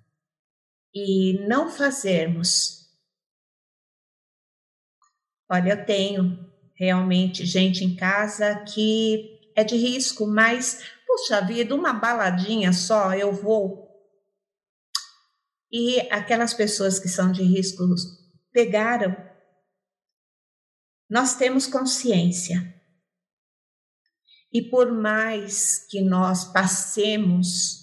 e não fazermos. Olha, eu tenho realmente gente em casa que é de risco, mas, puxa vida, uma baladinha só eu vou. E aquelas pessoas que são de risco pegaram. Nós temos consciência. E por mais que nós passemos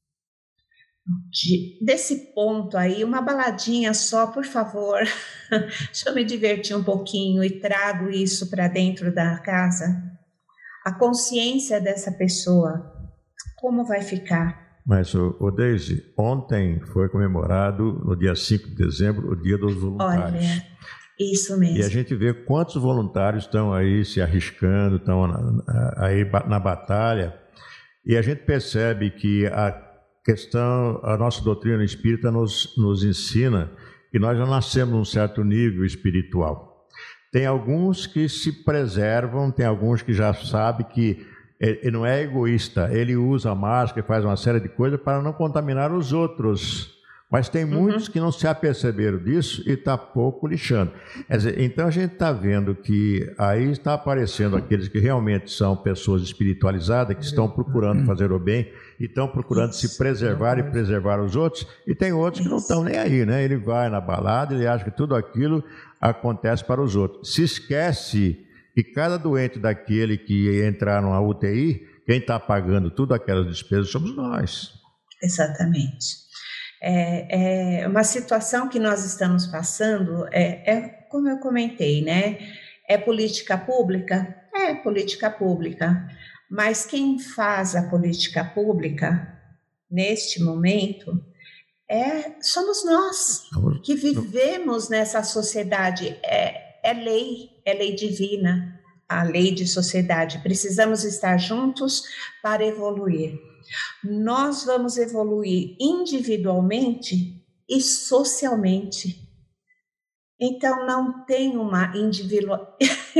de, desse ponto aí, uma baladinha só, por favor, deixa eu me divertir um pouquinho e trago isso para dentro da casa, a consciência dessa pessoa, como vai ficar? Mas, o Deise, ontem foi comemorado, no dia cinco de dezembro, o Dia dos Voluntários. Olha, isso mesmo. E a gente vê quantos voluntários estão aí se arriscando, estão aí na batalha, e a gente percebe que a questão, a nossa doutrina espírita nos, nos ensina que nós já nascemos num certo nível espiritual. Tem alguns que se preservam, tem alguns que já sabem que ele não é egoísta, ele usa máscara e faz uma série de coisas para não contaminar os outros. Mas tem muitos uhum. que não se aperceberam disso e está pouco lixando. Quer dizer, então a gente está vendo que aí está aparecendo aqueles que realmente são pessoas espiritualizadas, que estão procurando fazer o bem e estão procurando Isso. se preservar e preservar os outros, e tem outros que não estão nem aí, né? Ele vai na balada, ele acha que tudo aquilo acontece para os outros. Se esquece que cada doente daquele que entrar numa U T I, quem está pagando tudo aquelas despesas somos nós. Exatamente. É, é uma situação que nós estamos passando, é, é como eu comentei, né? É política pública? É política pública. Mas quem faz a política pública, neste momento, é, somos nós, que vivemos nessa sociedade. É, é lei, é lei divina, a lei de sociedade. Precisamos estar juntos para evoluir. Nós vamos evoluir individualmente e socialmente. Então, não tem uma individual...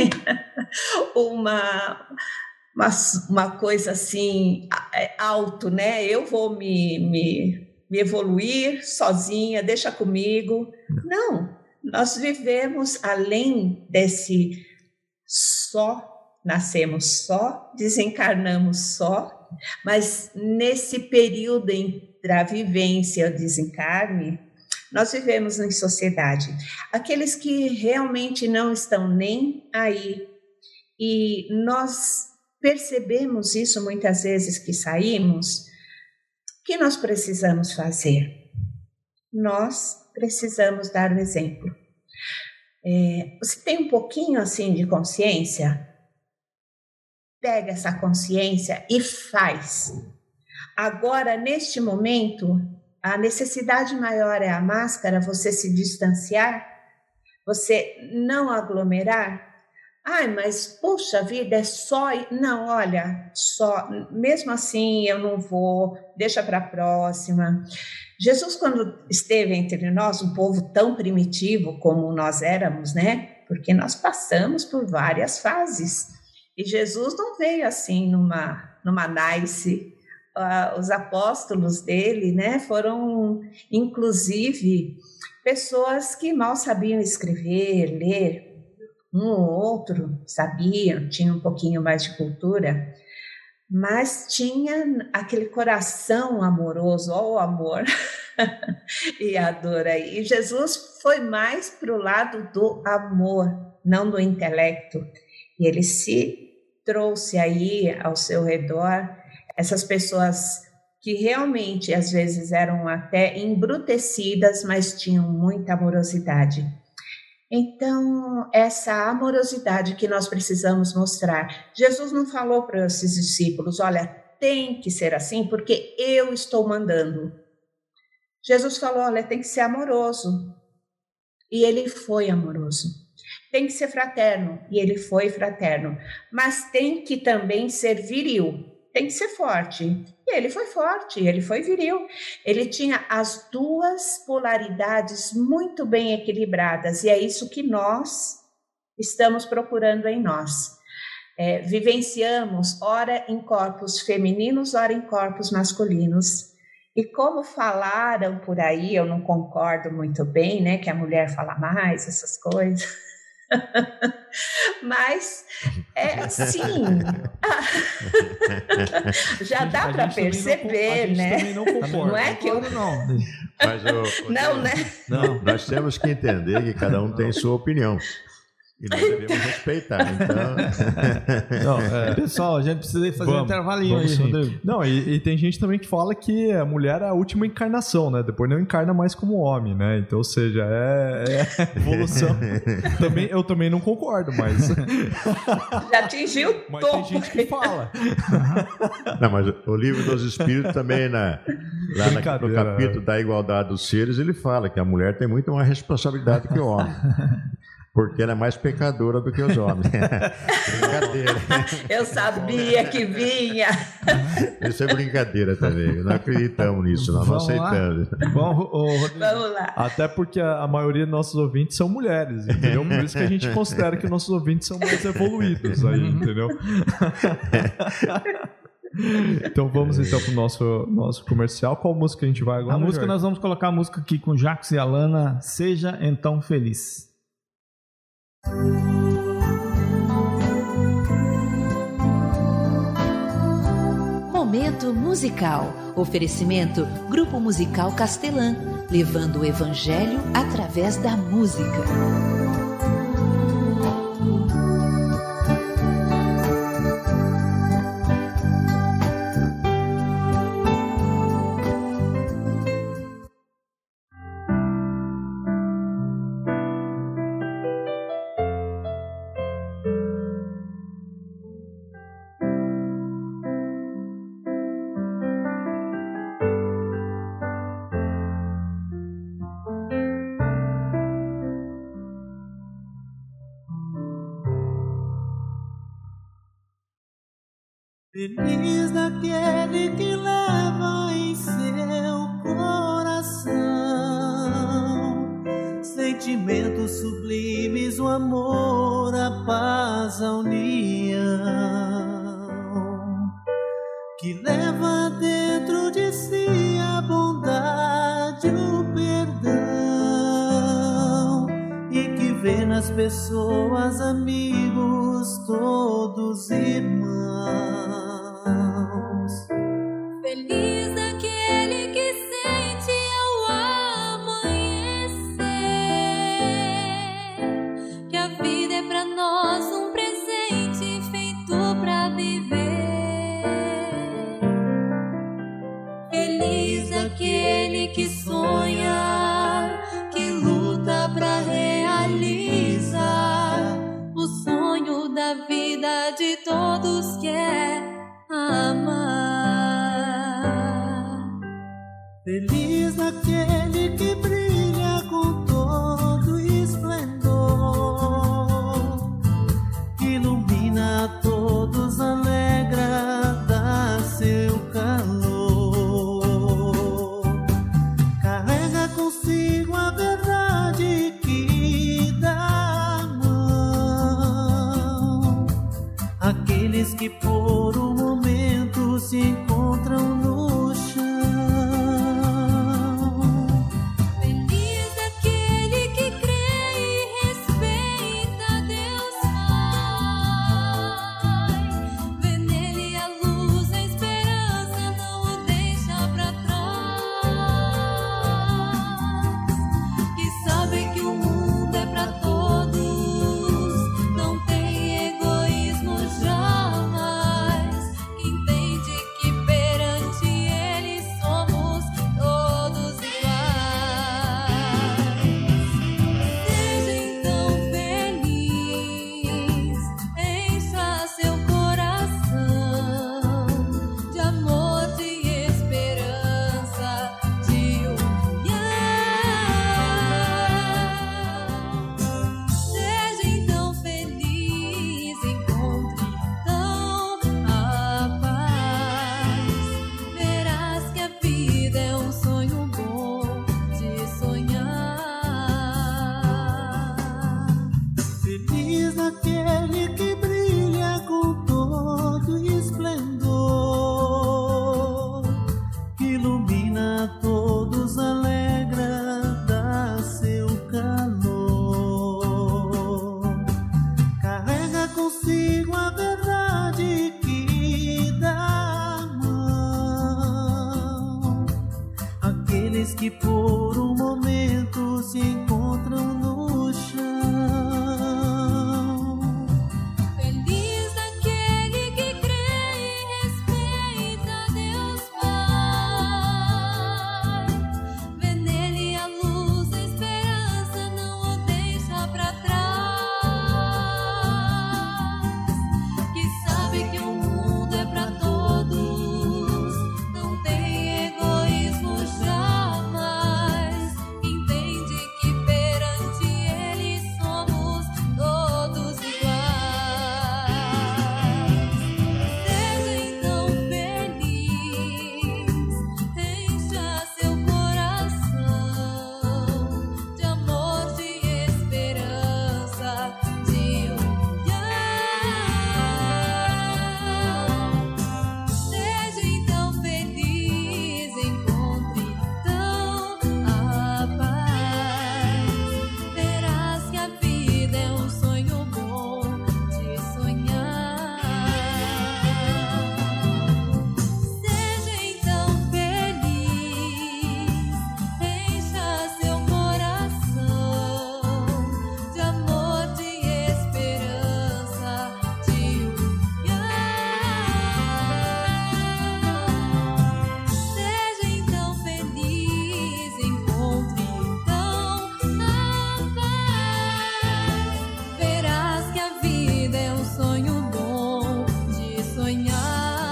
uma, uma, uma coisa assim, alto, né? Eu vou me, me, me evoluir sozinha, deixa comigo. Não, nós vivemos além desse só, nascemos só, desencarnamos só, mas nesse período entre a vivência e o desencarne, nós vivemos em sociedade. Aqueles que realmente não estão nem aí, e nós percebemos isso muitas vezes que saímos, o que nós precisamos fazer? Nós precisamos dar o exemplo. É, você tem um pouquinho assim de consciência? Pega essa consciência e faz. Agora, neste momento, a necessidade maior é a máscara, você se distanciar, você não aglomerar. Ai, mas, puxa vida, é só... Não, olha, só... Mesmo assim, eu não vou, deixa para a próxima. Jesus, quando esteve entre nós, um povo tão primitivo como nós éramos, né? Porque nós passamos por várias fases. E Jesus não veio assim numa, numa nice. Uh, os apóstolos dele, né, foram, inclusive, pessoas que mal sabiam escrever, ler. Um ou outro sabiam, tinha um pouquinho mais de cultura, mas tinha aquele coração amoroso, ó, o amor e a dor aí. E Jesus foi mais para o lado do amor, não do intelecto. E ele se trouxe aí ao seu redor essas pessoas que realmente às vezes eram até embrutecidas, mas tinham muita amorosidade. Então, essa amorosidade que nós precisamos mostrar. Jesus não falou para esses discípulos, olha, tem que ser assim porque eu estou mandando. Jesus falou, olha, tem que ser amoroso. E ele foi amoroso. Tem que ser fraterno, e ele foi fraterno. Mas tem que também ser viril, tem que ser forte. E ele foi forte, ele foi viril. Ele tinha as duas polaridades muito bem equilibradas, e é isso que nós estamos procurando em nós. É, vivenciamos ora em corpos femininos, ora em corpos masculinos. E como falaram por aí, eu não concordo muito bem, né, que a mulher fala mais, essas coisas. Mas é sim. Já dá para perceber, não, né? Não, concordo, não é que eu não. Mas o, o, não, né? Não, nós temos que entender que cada um tem sua opinião. E nós devemos respeitar, então... Não, é, pessoal, a gente precisa fazer vamos, um intervalinho aí, sim. Rodrigo. Não, e, e tem gente também que fala que a mulher é a última encarnação, né? Depois não encarna mais como homem, né? Então, ou seja, é, é evolução. também, eu também não concordo, mas... Já atingiu o mas topo. Tem gente que fala. Não, mas o Livro dos Espíritos também, na, lá na, no capítulo da igualdade dos seres, ele fala que a mulher tem muito mais responsabilidade que o homem. Porque ela é mais pecadora do que os homens. Brincadeira. Eu sabia que vinha. Isso é brincadeira também. Não acreditamos nisso, nós não aceitamos. Bom, o, o... Vamos lá. Até porque a, a maioria dos nossos ouvintes são mulheres, entendeu? Por isso que a gente considera que nossos ouvintes são mais evoluídos aí, entendeu? Então vamos então para o nosso, nosso comercial. Qual música a gente vai agora? A música, Jorge? Nós vamos colocar a música aqui com Jacques e Alana, Seja Então Feliz. Momento musical. Oferecimento Grupo Musical Castelã, levando o evangelho através da música. Feliz daquele que leva em seu coração sentimentos sublimes, o amor, a paz, a união, que leva dentro de si a bondade, o perdão, e que vê nas pessoas amigos, todos irmãos. Feliz aquele que sente ao amanhecer que a vida é pra nós um presente feito pra viver. Feliz aquele que sonha, que luta pra realizar o sonho da vida de todos que é amar. Feliz naquele que brilha com todo esplendor, que ilumina a todos, alegra, dá seu calor, carrega consigo a verdade que dá a mão àqueles que por um momento se encontram no chão. Feliz aquele que crê e respeita Deus Pai, vê nele a luz, a esperança, não o deixa pra trás, que sabe que o mundo é pra todos, não tem egoísmo jamais, que entende que aqueles que por um momento se encontram no chão. Feliz aquele que crê e respeita Deus Pai. Vê nele a luz, a esperança, não o deixa pra trás. Que sabe que o mundo é pra todos, não tem egoísmo jamais. Entende que perante ele somos todos iguais. Seja então feliz, encha seu coração de amor, de esperança, de união. Seja então feliz, encontre então a paz. Verás que a vida é um sonho bom de sonhar. Seja então feliz, encha seu coração de amor, de esperança, de união. Seja então feliz, encontre então a paz. Verás que a vida é um sonho bom de sonhar.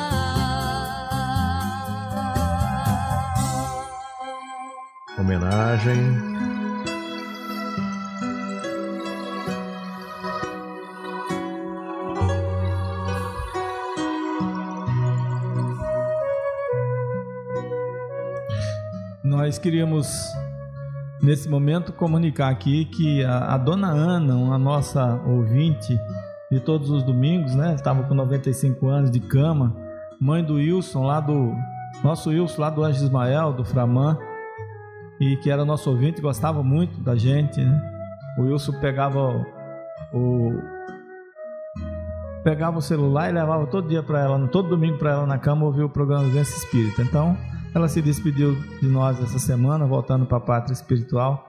Homenagem. Nós queríamos, nesse momento, comunicar aqui que a, a dona Ana, uma nossa ouvinte de todos os domingos, né? Estava com noventa e cinco anos de cama, mãe do Wilson, lá do nosso Wilson, lá do Anjo Ismael, do Framã, e que era nosso ouvinte, gostava muito da gente, né? O Wilson pegava o, o pegava o celular e levava todo dia para ela, todo domingo para ela na cama ouvir o programa Vivência Espírita. Então, ela se despediu de nós essa semana, voltando para a pátria espiritual.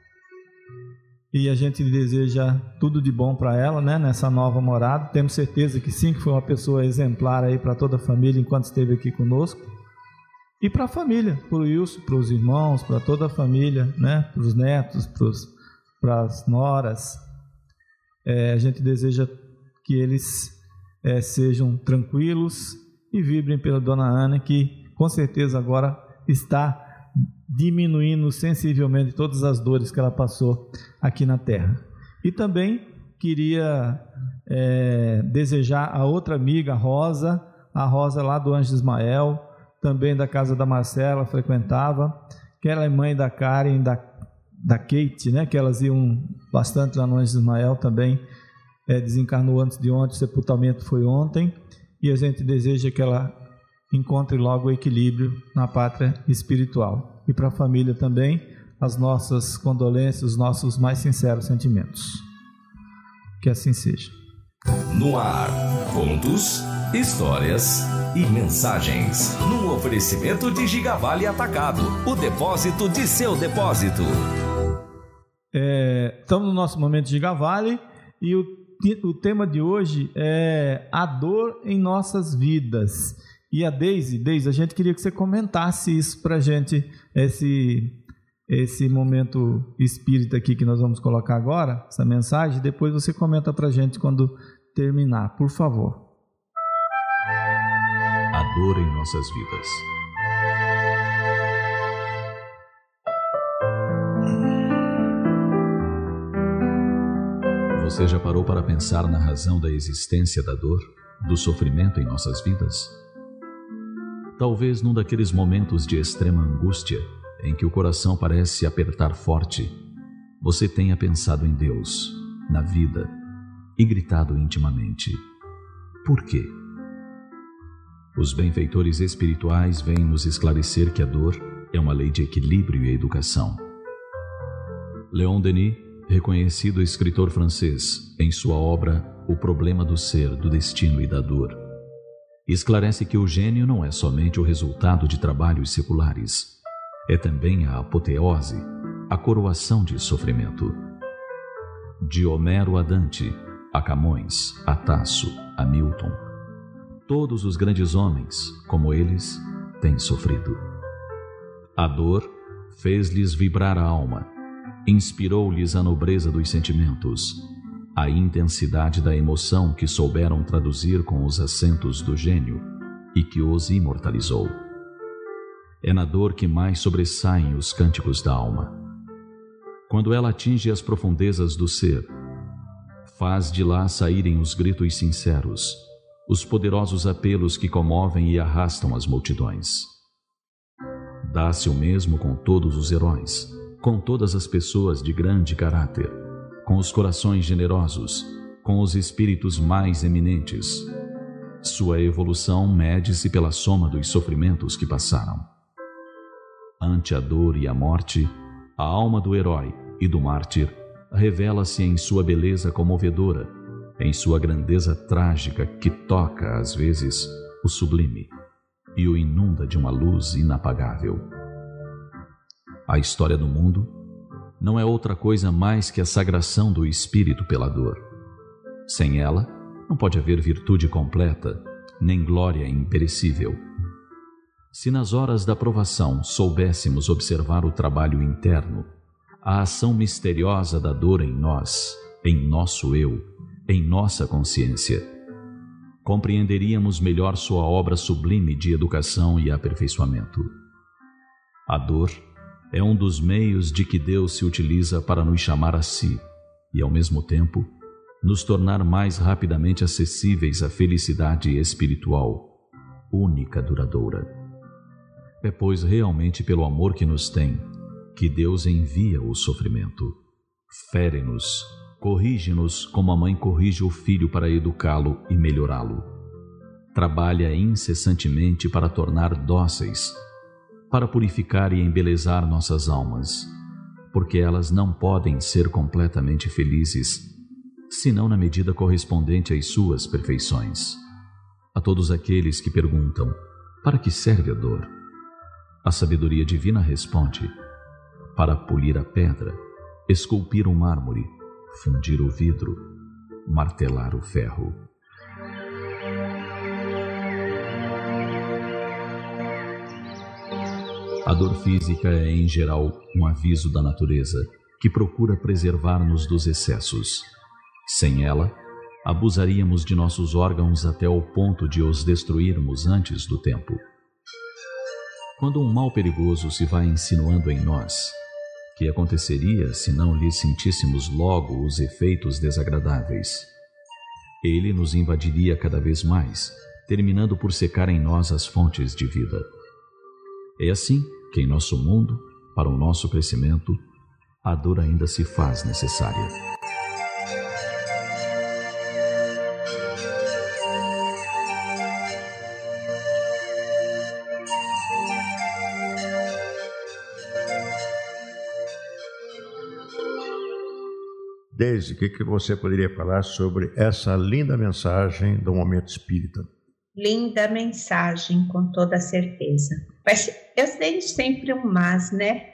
E a gente deseja tudo de bom para ela, né, nessa nova morada. Temos certeza que sim, que foi uma pessoa exemplar aí para toda a família enquanto esteve aqui conosco. E para a família, para o Wilson, para os irmãos, para toda a família, né, para os netos, para as noras. É, a gente deseja que eles é, sejam tranquilos e vibrem pela dona Ana, que com certeza agora está diminuindo sensivelmente todas as dores que ela passou aqui na Terra. E também queria é, desejar a outra amiga, a Rosa, a Rosa lá do Anjo Ismael, também da casa da Marcela, frequentava, que ela é mãe da Karen, da, da Kate, né, que elas iam bastante lá no Anjo Ismael também, é, desencarnou antes de ontem, o sepultamento foi ontem, e a gente deseja que ela encontre logo o equilíbrio na pátria espiritual. E para a família também, as nossas condolências, os nossos mais sinceros sentimentos. Que assim seja. No ar, contos, histórias e mensagens. Num oferecimento de Gigavale Atacado, o depósito de seu depósito. É, estamos no nosso momento de Gigavale e o, o tema de hoje é a dor em nossas vidas. E a Deise, Deise, a gente queria que você comentasse isso para a gente, esse, esse momento espírita aqui que nós vamos colocar agora, essa mensagem, depois você comenta para a gente quando terminar, por favor. A dor em nossas vidas. Você já parou para pensar na razão da existência da dor, do sofrimento em nossas vidas? Talvez num daqueles momentos de extrema angústia, em que o coração parece apertar forte, você tenha pensado em Deus, na vida, e gritado intimamente: por quê? Os benfeitores espirituais vêm nos esclarecer que a dor é uma lei de equilíbrio e educação. Leon Denis, reconhecido escritor francês, em sua obra O Problema do Ser, do Destino e da Dor, esclarece que o gênio não é somente o resultado de trabalhos seculares, É também a apoteose, a coroação de sofrimento. De Homero a Dante, a Camões, a Tasso, a Milton, todos os grandes homens, como eles, têm sofrido. A dor fez-lhes vibrar a alma, inspirou-lhes a nobreza dos sentimentos, a intensidade da emoção que souberam traduzir com os acentos do gênio e que os imortalizou. É na dor que mais sobressaem os cânticos da alma. Quando ela atinge as profundezas do ser, faz de lá saírem os gritos sinceros, os poderosos apelos que comovem e arrastam as multidões. Dá-se o mesmo com todos os heróis, com todas as pessoas de grande caráter, com os corações generosos, com os espíritos mais eminentes. Sua evolução mede-se pela soma dos sofrimentos que passaram. Ante a dor e a morte, a alma do herói e do mártir revela-se em sua beleza comovedora, em sua grandeza trágica que toca, às vezes, o sublime e o inunda de uma luz inapagável. A história do mundo não é outra coisa mais que a sagração do espírito pela dor. Sem ela, não pode haver virtude completa, nem glória imperecível. Se nas horas da provação soubéssemos observar o trabalho interno, a ação misteriosa da dor em nós, em nosso eu, em nossa consciência, compreenderíamos melhor sua obra sublime de educação e aperfeiçoamento. A dor é um dos meios de que Deus se utiliza para nos chamar a si e, ao mesmo tempo, nos tornar mais rapidamente acessíveis à felicidade espiritual, única duradoura. É, pois, realmente pelo amor que nos tem, que Deus envia o sofrimento. Fere-nos, corrige-nos como a mãe corrige o filho para educá-lo e melhorá-lo. Trabalha incessantemente para tornar dóceis, para purificar e embelezar nossas almas, porque elas não podem ser completamente felizes, senão na medida correspondente às suas perfeições. A todos aqueles que perguntam, para que serve a dor? A sabedoria divina responde, para polir a pedra, esculpir o mármore, fundir o vidro, martelar o ferro. A dor física é, em geral, um aviso da natureza que procura preservar-nos dos excessos. Sem ela, abusaríamos de nossos órgãos até o ponto de os destruirmos antes do tempo. Quando um mal perigoso se vai insinuando em nós, que aconteceria se não lhe sentíssemos logo os efeitos desagradáveis? Ele nos invadiria cada vez mais, terminando por secar em nós as fontes de vida. É assim que em nosso mundo, para o nosso crescimento, a dor ainda se faz necessária. Deise, o que, que você poderia falar sobre essa linda mensagem do Momento Espírita? Linda mensagem, com toda certeza. Mas eu tenho sempre um mas, né?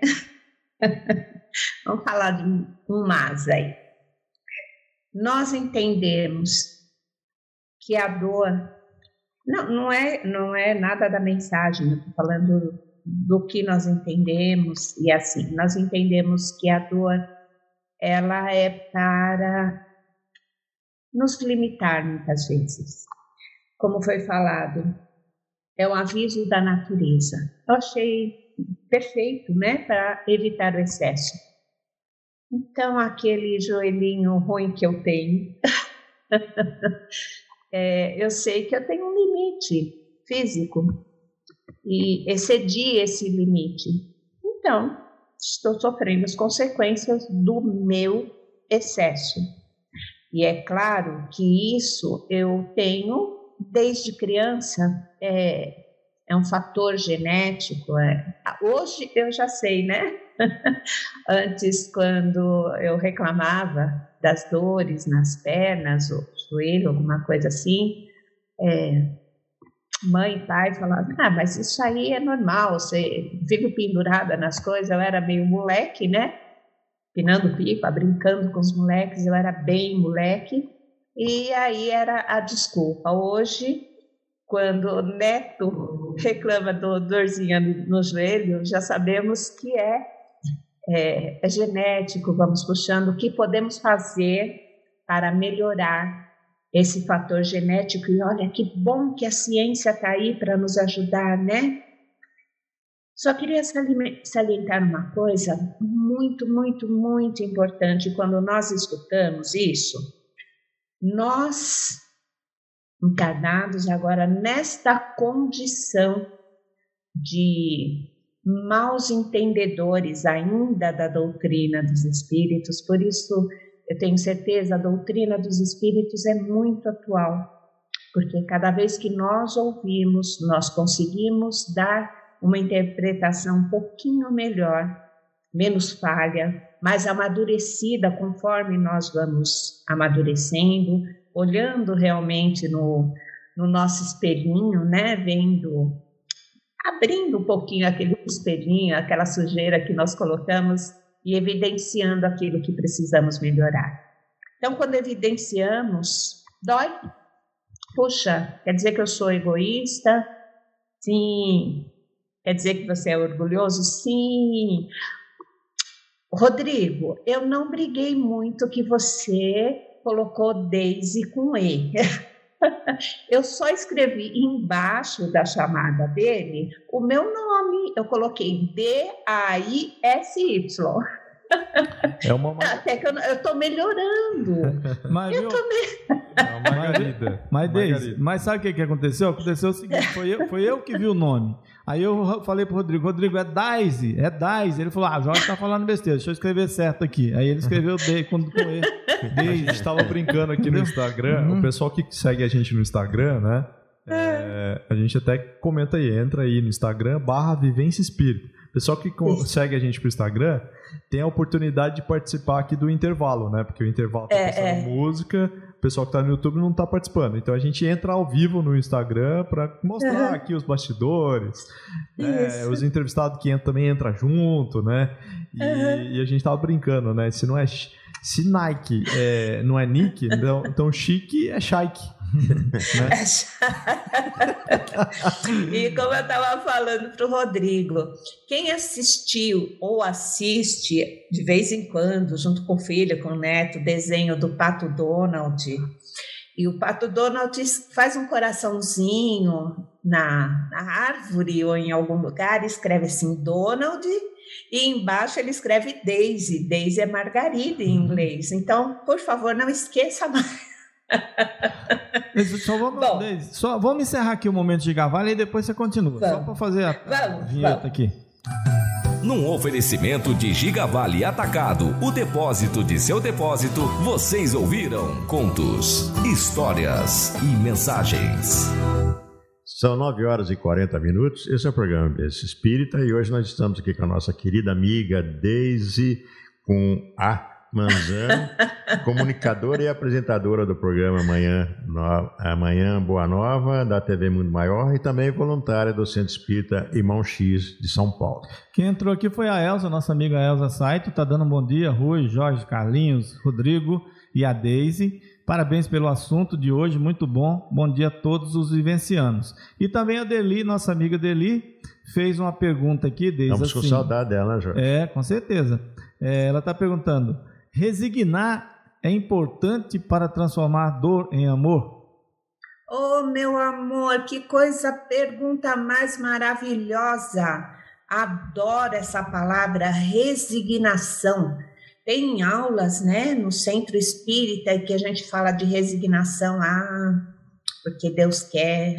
Vamos falar de um mas aí. Nós entendemos que a dor não, não, é, não é nada da mensagem, eu estou falando do que nós entendemos, e assim, nós entendemos que a dor ela é para nos limitar muitas vezes. Como foi falado, é um aviso da natureza. Eu achei perfeito, né, para evitar o excesso. Então, aquele joelhinho ruim que eu tenho, é, eu sei que eu tenho um limite físico e excedi esse limite. Então, estou sofrendo as consequências do meu excesso. E é claro que isso eu tenho desde criança, é, é um fator genético. É. Hoje eu já sei, né? Antes, quando eu reclamava das dores nas pernas, ou joelho, alguma coisa assim, é, mãe e pai falavam, ah, mas isso aí é normal, você vive pendurada nas coisas. Eu era meio moleque, né? Pinando pipa, brincando com os moleques, eu era bem moleque. E aí era a desculpa. Hoje, quando o neto reclama do dorzinha no, no joelho, já sabemos que é, é, é genético, vamos puxando o que podemos fazer para melhorar esse fator genético. E olha, que bom que a ciência está aí para nos ajudar, né? Só queria salientar uma coisa muito, muito, muito importante quando nós escutamos isso. Nós, encarnados agora nesta condição de maus entendedores ainda da doutrina dos espíritos, por isso eu tenho certeza, a doutrina dos espíritos é muito atual, porque cada vez que nós ouvimos, nós conseguimos dar uma interpretação um pouquinho melhor, menos falha, mais amadurecida conforme nós vamos amadurecendo, olhando realmente no, no nosso espelhinho, né? Vendo, abrindo um pouquinho aquele espelhinho, aquela sujeira que nós colocamos e evidenciando aquilo que precisamos melhorar. Então, quando evidenciamos, dói. Puxa, quer dizer que eu sou egoísta? Sim. Quer dizer que você é orgulhoso? Sim. Rodrigo, eu não briguei muito que você colocou Daisy com E. Eu só escrevi embaixo da chamada dele o meu nome. Eu coloquei D A I S Y. É uma Até que eu estou melhorando. Mas, eu tô me... é uma margarida. Mas, Deise, mas sabe o que, que aconteceu? Aconteceu o seguinte, foi eu, foi eu que vi o nome. Aí eu falei pro Rodrigo, Rodrigo, é Daisy, é Daisy. Ele falou, ah, Jorge tá falando besteira, deixa eu escrever certo aqui. Aí ele escreveu D quando com E. A gente estava brincando aqui no Instagram, uhum. O pessoal que segue a gente no Instagram, né? É, a gente até comenta aí, entra aí no Instagram, barra Vivência Espírita. O pessoal que segue a gente pro Instagram tem a oportunidade de participar aqui do intervalo, né? Porque o intervalo tá passando é, é. música, o pessoal que tá no YouTube não tá participando. Então a gente entra ao vivo no Instagram para mostrar uhum. aqui os bastidores, né? Os entrevistados que entram, também entram junto, né? E, uhum. e a gente tava brincando, né? Se não é se Nike é, não é Nick, então, então chique é Shike. Né? E como eu estava falando para o Rodrigo, quem assistiu ou assiste de vez em quando, junto com o filho, com o neto, o desenho do Pato Donald, e o Pato Donald faz um coraçãozinho na, na árvore ou em algum lugar, escreve assim Donald, e embaixo ele escreve Daisy. Daisy é Margarida em inglês. Então, por favor, não esqueça mais. Só vamos, Bom, só vamos encerrar aqui o momento de Gavalho e depois você continua. Vamos. Só para fazer a, a vinheta vamos. aqui. Num oferecimento de Gigavale Atacado, o depósito de seu depósito, vocês ouviram contos, histórias e mensagens. São nove horas e quarenta minutos, esse é o programa Vivência Espírita e hoje nós estamos aqui com a nossa querida amiga Daisy, com A Manzano, comunicadora e apresentadora do programa Amanhã, no, Amanhã Boa Nova, da T V Mundo Maior e também voluntária do Centro Espírita Irmão X de São Paulo. Quem entrou aqui foi a Elza, nossa amiga Elza Saito, tá dando um bom dia, Rui, Jorge, Carlinhos, Rodrigo e a Daisy. Parabéns pelo assunto de hoje, muito bom. Bom dia a todos os vivencianos. E também a Deli, nossa amiga Deli, fez uma pergunta aqui, Daisy. Estamos assim, com saudade dela, né, Jorge? É, com certeza. É, ela está perguntando, resignar é importante para transformar dor em amor? Oh, meu amor, que coisa, pergunta mais maravilhosa. Adoro essa palavra resignação. Tem aulas, né, no Centro Espírita que a gente fala de resignação. Ah, porque Deus quer.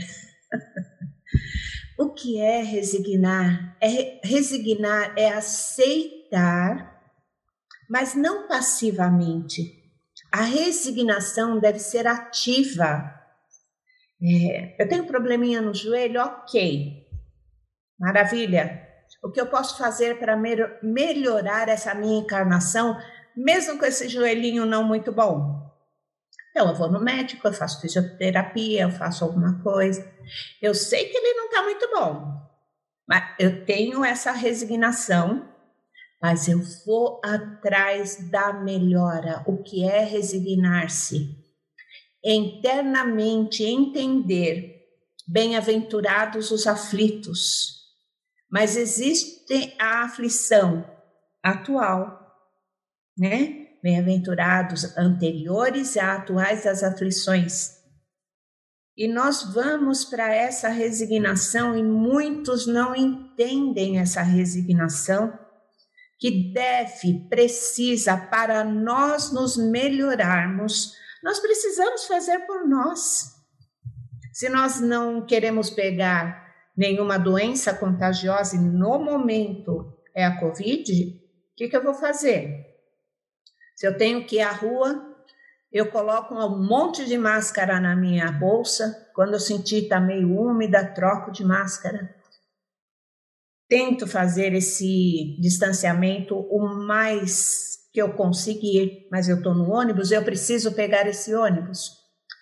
O que é resignar? É, resignar é aceitar, mas não passivamente. A resignação deve ser ativa. É, eu tenho um probleminha no joelho? Ok. Maravilha. O que eu posso fazer para melhorar essa minha encarnação, mesmo com esse joelhinho não muito bom? Então, eu vou no médico, eu faço fisioterapia, eu faço alguma coisa. Eu sei que ele não está muito bom, mas eu tenho essa resignação, mas eu vou atrás da melhora. O que é resignar-se? Internamente entender, bem-aventurados os aflitos, mas existe a aflição atual, né? Bem-aventurados anteriores e atuais das aflições. E nós vamos para essa resignação e muitos não entendem essa resignação que deve, precisa, para nós nos melhorarmos, nós precisamos fazer por nós. Se nós não queremos pegar nenhuma doença contagiosa e no momento é a Covid, o que, que eu vou fazer? Se eu tenho que ir à rua, eu coloco um monte de máscara na minha bolsa. Quando eu sentir que está meio úmida, troco de máscara. Tento fazer esse distanciamento o mais que eu conseguir, mas eu estou no ônibus, eu preciso pegar esse ônibus.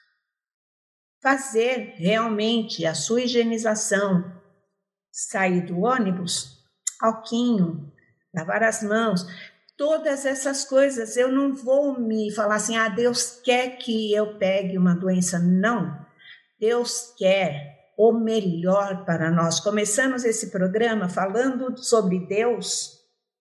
Fazer realmente a sua higienização, sair do ônibus, alquinho, lavar as mãos, todas essas coisas. Eu não vou me falar assim, ah, Deus quer que eu pegue uma doença. Não, Deus quer o melhor para nós. Começamos esse programa falando sobre Deus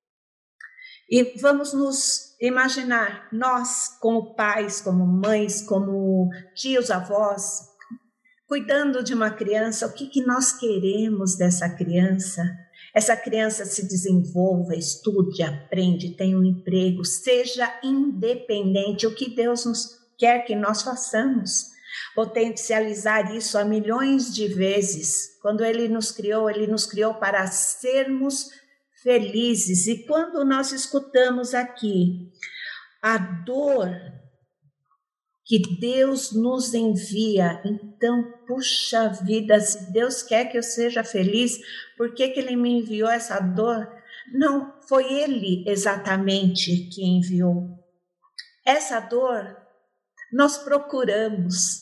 e vamos nos imaginar, nós como pais, como mães, como tios, avós, cuidando de uma criança, o que, que nós queremos dessa criança? Essa criança se desenvolva, estude, aprende, tenha um emprego, seja independente, o que Deus nos quer que nós façamos. Potencializar isso a milhões de vezes. Quando Ele nos criou, Ele nos criou para sermos felizes. E quando nós escutamos aqui a dor que Deus nos envia, então, puxa vida, se Deus quer que eu seja feliz, por que que Ele me enviou essa dor? Não, foi Ele exatamente que enviou. Essa dor nós procuramos.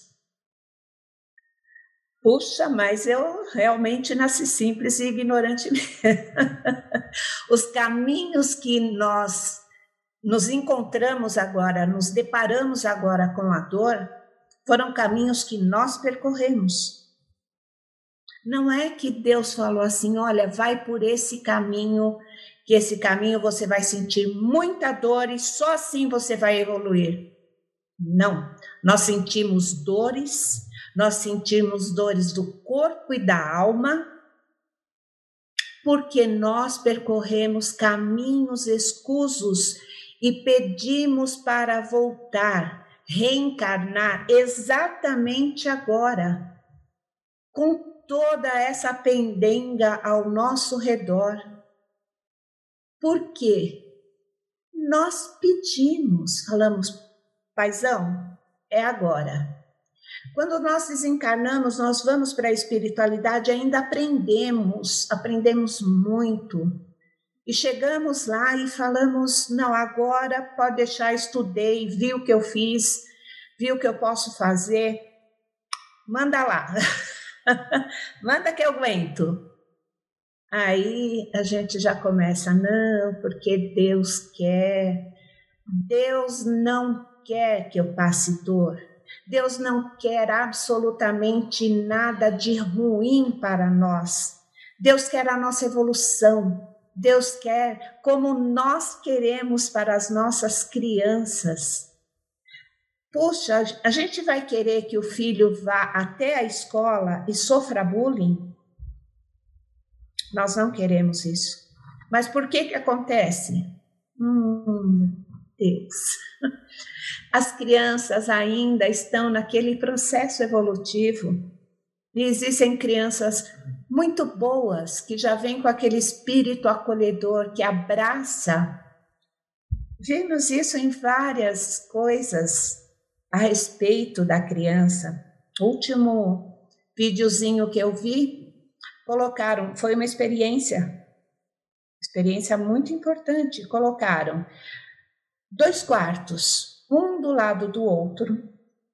Puxa, mas eu realmente nasci simples e ignorante mesmo. Os caminhos que nós nos encontramos agora, nos deparamos agora com a dor, foram caminhos que nós percorremos. Não é que Deus falou assim, olha, vai por esse caminho, que esse caminho você vai sentir muita dor e só assim você vai evoluir. Não, nós sentimos dores, nós sentimos dores do corpo e da alma, porque nós percorremos caminhos escusos e pedimos para voltar, reencarnar exatamente agora, com toda essa pendenga ao nosso redor. Por quê? Nós pedimos, falamos, paizão, é agora. Quando nós desencarnamos, nós vamos para a espiritualidade, ainda aprendemos, aprendemos muito. E chegamos lá e falamos, não, agora pode deixar, estudei, vi o que eu fiz, vi o que eu posso fazer, manda lá, manda que eu aguento. Aí a gente já começa, não, porque Deus quer, Deus não quer que eu passe dor, Deus não quer absolutamente nada de ruim para nós, Deus quer a nossa evolução. Deus quer como nós queremos para as nossas crianças. Puxa, a gente vai querer que o filho vá até a escola e sofra bullying? Nós não queremos isso. Mas por que que acontece? Hum, Deus. As crianças ainda estão naquele processo evolutivo. E existem crianças muito boas, que já vêm com aquele espírito acolhedor, que abraça. Vimos isso em várias coisas a respeito da criança. O último videozinho que eu vi, colocaram, foi uma experiência, experiência muito importante, colocaram dois quartos, um do lado do outro,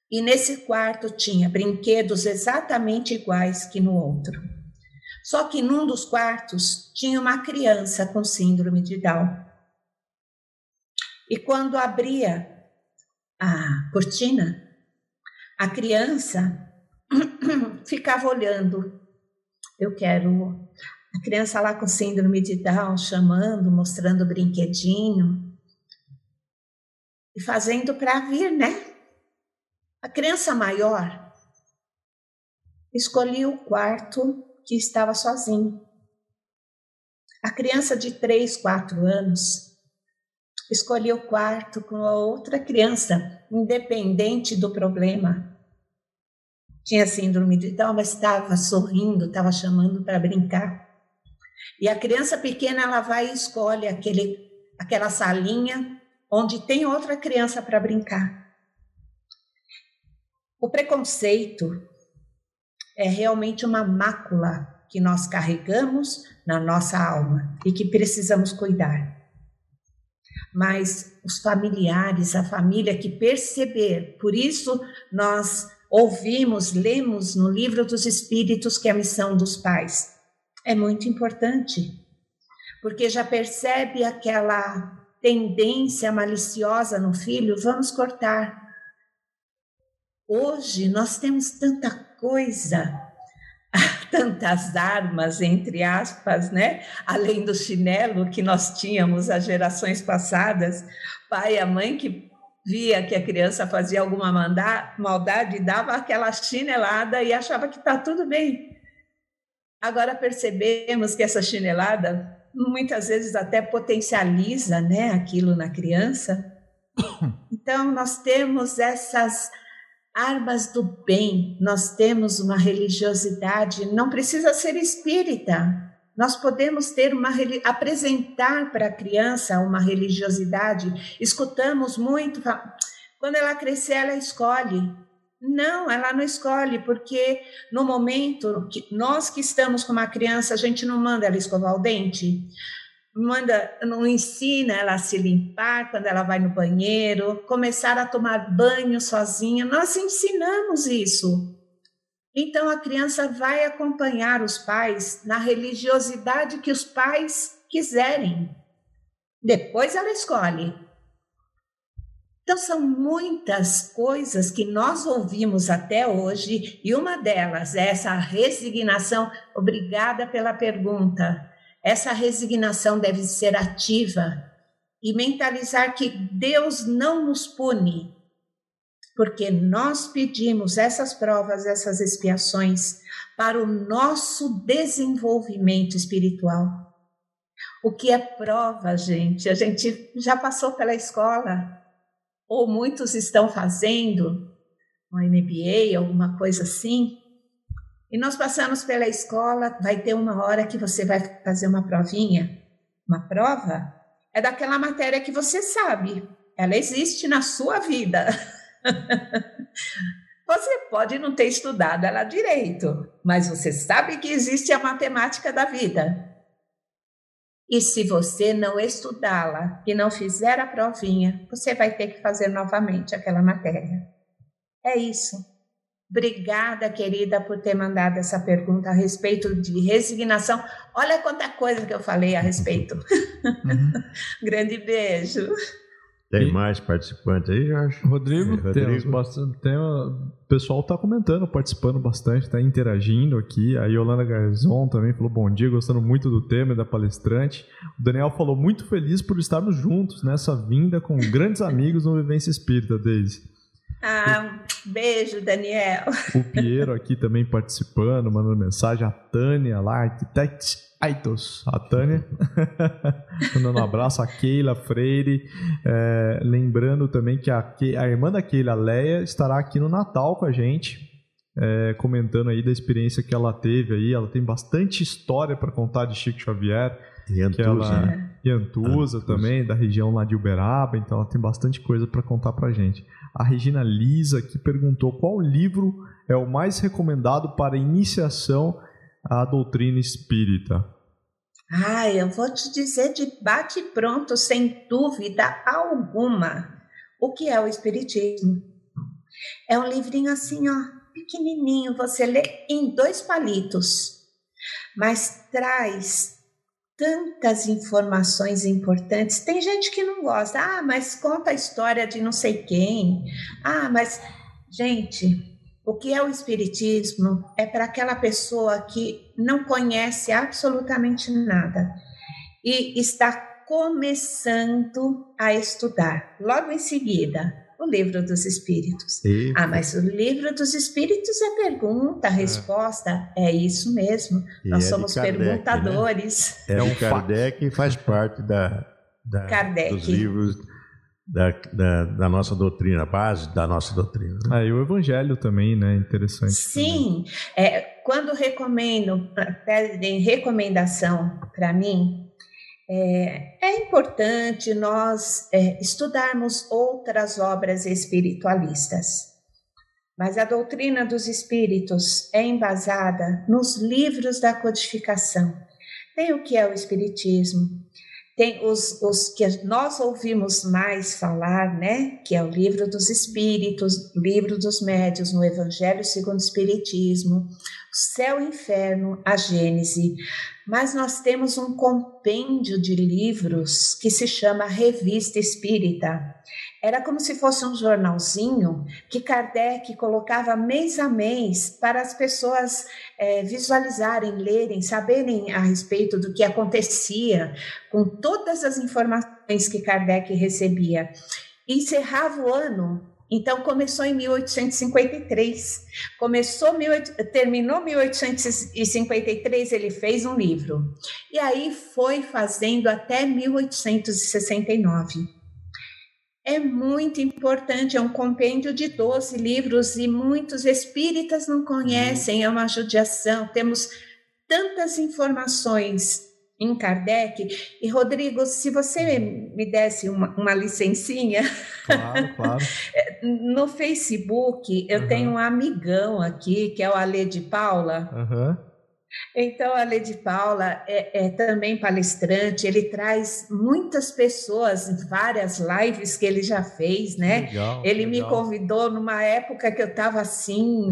E nesse quarto tinha brinquedos exatamente iguais que no outro. Só que num dos quartos tinha uma criança com síndrome de Down. E quando abria a cortina, a criança ficava olhando. Eu quero a criança lá com síndrome de Down, chamando, mostrando o brinquedinho e fazendo para vir, né? A criança maior escolhia o quarto que estava sozinho. A criança de três, quatro anos escolhia o quarto com a outra criança, independente do problema. Tinha síndrome de Down, mas estava sorrindo, estava chamando para brincar. E a criança pequena, ela vai e escolhe aquele, aquela salinha onde tem outra criança para brincar. O preconceito é realmente uma mácula que nós carregamos na nossa alma e que precisamos cuidar. Mas os familiares, a família que perceber, por isso nós ouvimos, lemos no Livro dos Espíritos que é a missão dos pais. É muito importante, porque já percebe aquela tendência maliciosa no filho, vamos cortar. Hoje nós temos tanta coisa, tantas armas, entre aspas, né? Além do chinelo que nós tínhamos as gerações passadas, pai e a mãe que via que a criança fazia alguma maldade, dava aquela chinelada e achava que está tudo bem. Agora percebemos que essa chinelada muitas vezes até potencializa, né, aquilo na criança. Então nós temos essas armas do bem, nós temos uma religiosidade, não precisa ser espírita, nós podemos ter uma, apresentar para a criança uma religiosidade, escutamos muito, quando ela crescer ela escolhe. Não, ela não escolhe, porque no momento, que nós que estamos com uma criança, a gente não manda ela escovar o dente, manda, não ensina ela a se limpar quando ela vai no banheiro, começar a tomar banho sozinha, nós ensinamos isso. Então a criança vai acompanhar os pais na religiosidade que os pais quiserem. Depois ela escolhe. Então são muitas coisas que nós ouvimos até hoje e uma delas é essa resignação. Obrigada pela pergunta. Essa resignação deve ser ativa e mentalizar que Deus não nos pune, porque nós pedimos essas provas, essas expiações para o nosso desenvolvimento espiritual. O que é prova, gente? A gente já passou pela escola, ou muitos estão fazendo um M B A, alguma coisa assim, e nós passamos pela escola, vai ter uma hora que você vai fazer uma provinha, uma prova, é daquela matéria que você sabe, ela existe na sua vida. Você pode não ter estudado ela direito, mas você sabe que existe a matemática da vida. E se você não estudá-la e não fizer a provinha, você vai ter que fazer novamente aquela matéria. É isso. Obrigada, querida, por ter mandado essa pergunta a respeito de resignação. Olha quanta coisa que eu falei a respeito. Uhum. Grande beijo. Tem mais participantes aí, Jorge? Rodrigo, é, Rodrigo. Temos bastante, tem, o pessoal está comentando, participando bastante, está interagindo aqui. A Yolanda Garzon também falou bom dia, gostando muito do tema e da palestrante. O Daniel falou muito feliz por estarmos juntos nessa vinda com grandes amigos no Vivência Espírita, Deise. Ah, beijo, Daniel. O Piero aqui também participando, mandando mensagem. A Tânia lá, Arquitect Aitos. A Tânia mandando um abraço. A Keila Freire. É, lembrando também que a, Ke- a irmã da Keila, a Leia, estará aqui no Natal com a gente, é, comentando aí da experiência que ela teve aí. Ela tem bastante história para contar de Chico Xavier. E Antusa, ela, né? E Antusa, Antusa também, da região lá de Uberaba. Então ela tem bastante coisa para contar para a gente. A Regina Lisa que perguntou qual livro é o mais recomendado para iniciação à doutrina espírita. Ah, eu vou te dizer de bate pronto, sem dúvida alguma, o que é o Espiritismo. É um livrinho assim, ó, pequenininho, você lê em dois palitos, mas traz tantas informações importantes. Tem gente que não gosta. Ah, mas conta a história de não sei quem. Ah, mas... Gente, o que é o Espiritismo é para aquela pessoa que não conhece absolutamente nada e está começando a estudar. Logo em seguida, o Livro dos Espíritos. E... Ah, mas o Livro dos Espíritos é pergunta, resposta. É, é isso mesmo. E Nós é somos Kardec, perguntadores. Né? É um Kardec e faz parte da, da, Kardec. dos livros da, da, da nossa doutrina, a base da nossa doutrina. Né? Ah, e o Evangelho também, né? Interessante. Sim. É, quando recomendo, pedem recomendação para mim, É, é importante nós é, estudarmos outras obras espiritualistas, mas a doutrina dos espíritos é embasada nos livros da codificação. Tem o que é o espiritismo, tem os, os que nós ouvimos mais falar, né? Que é o Livro dos Espíritos, o Livro dos Médiuns, no Evangelho segundo o Espiritismo, o Céu e o Inferno, a Gênese. Mas nós temos um compêndio de livros que se chama Revista Espírita. Era como se fosse um jornalzinho que Kardec colocava mês a mês para as pessoas é, visualizarem, lerem, saberem a respeito do que acontecia, com todas as informações que Kardec recebia. E encerrava o ano. Então, começou em mil oitocentos e cinquenta e três, começou, terminou mil oitocentos e cinquenta e três, ele fez um livro. E aí foi fazendo até mil oitocentos e sessenta e nove. É muito importante, é um compêndio de doze livros e muitos espíritas não conhecem, é uma judiação. Temos tantas informações em Kardec. E, Rodrigo, se você me desse uma, uma licencinha... Claro, claro. No Facebook, eu uhum. tenho um amigão aqui, que é o Alê de Paula. Uhum. Então, o Alê de Paula é, é também palestrante, ele traz muitas pessoas em várias lives que ele já fez, né? Legal, ele legal. me convidou numa época que eu estava assim,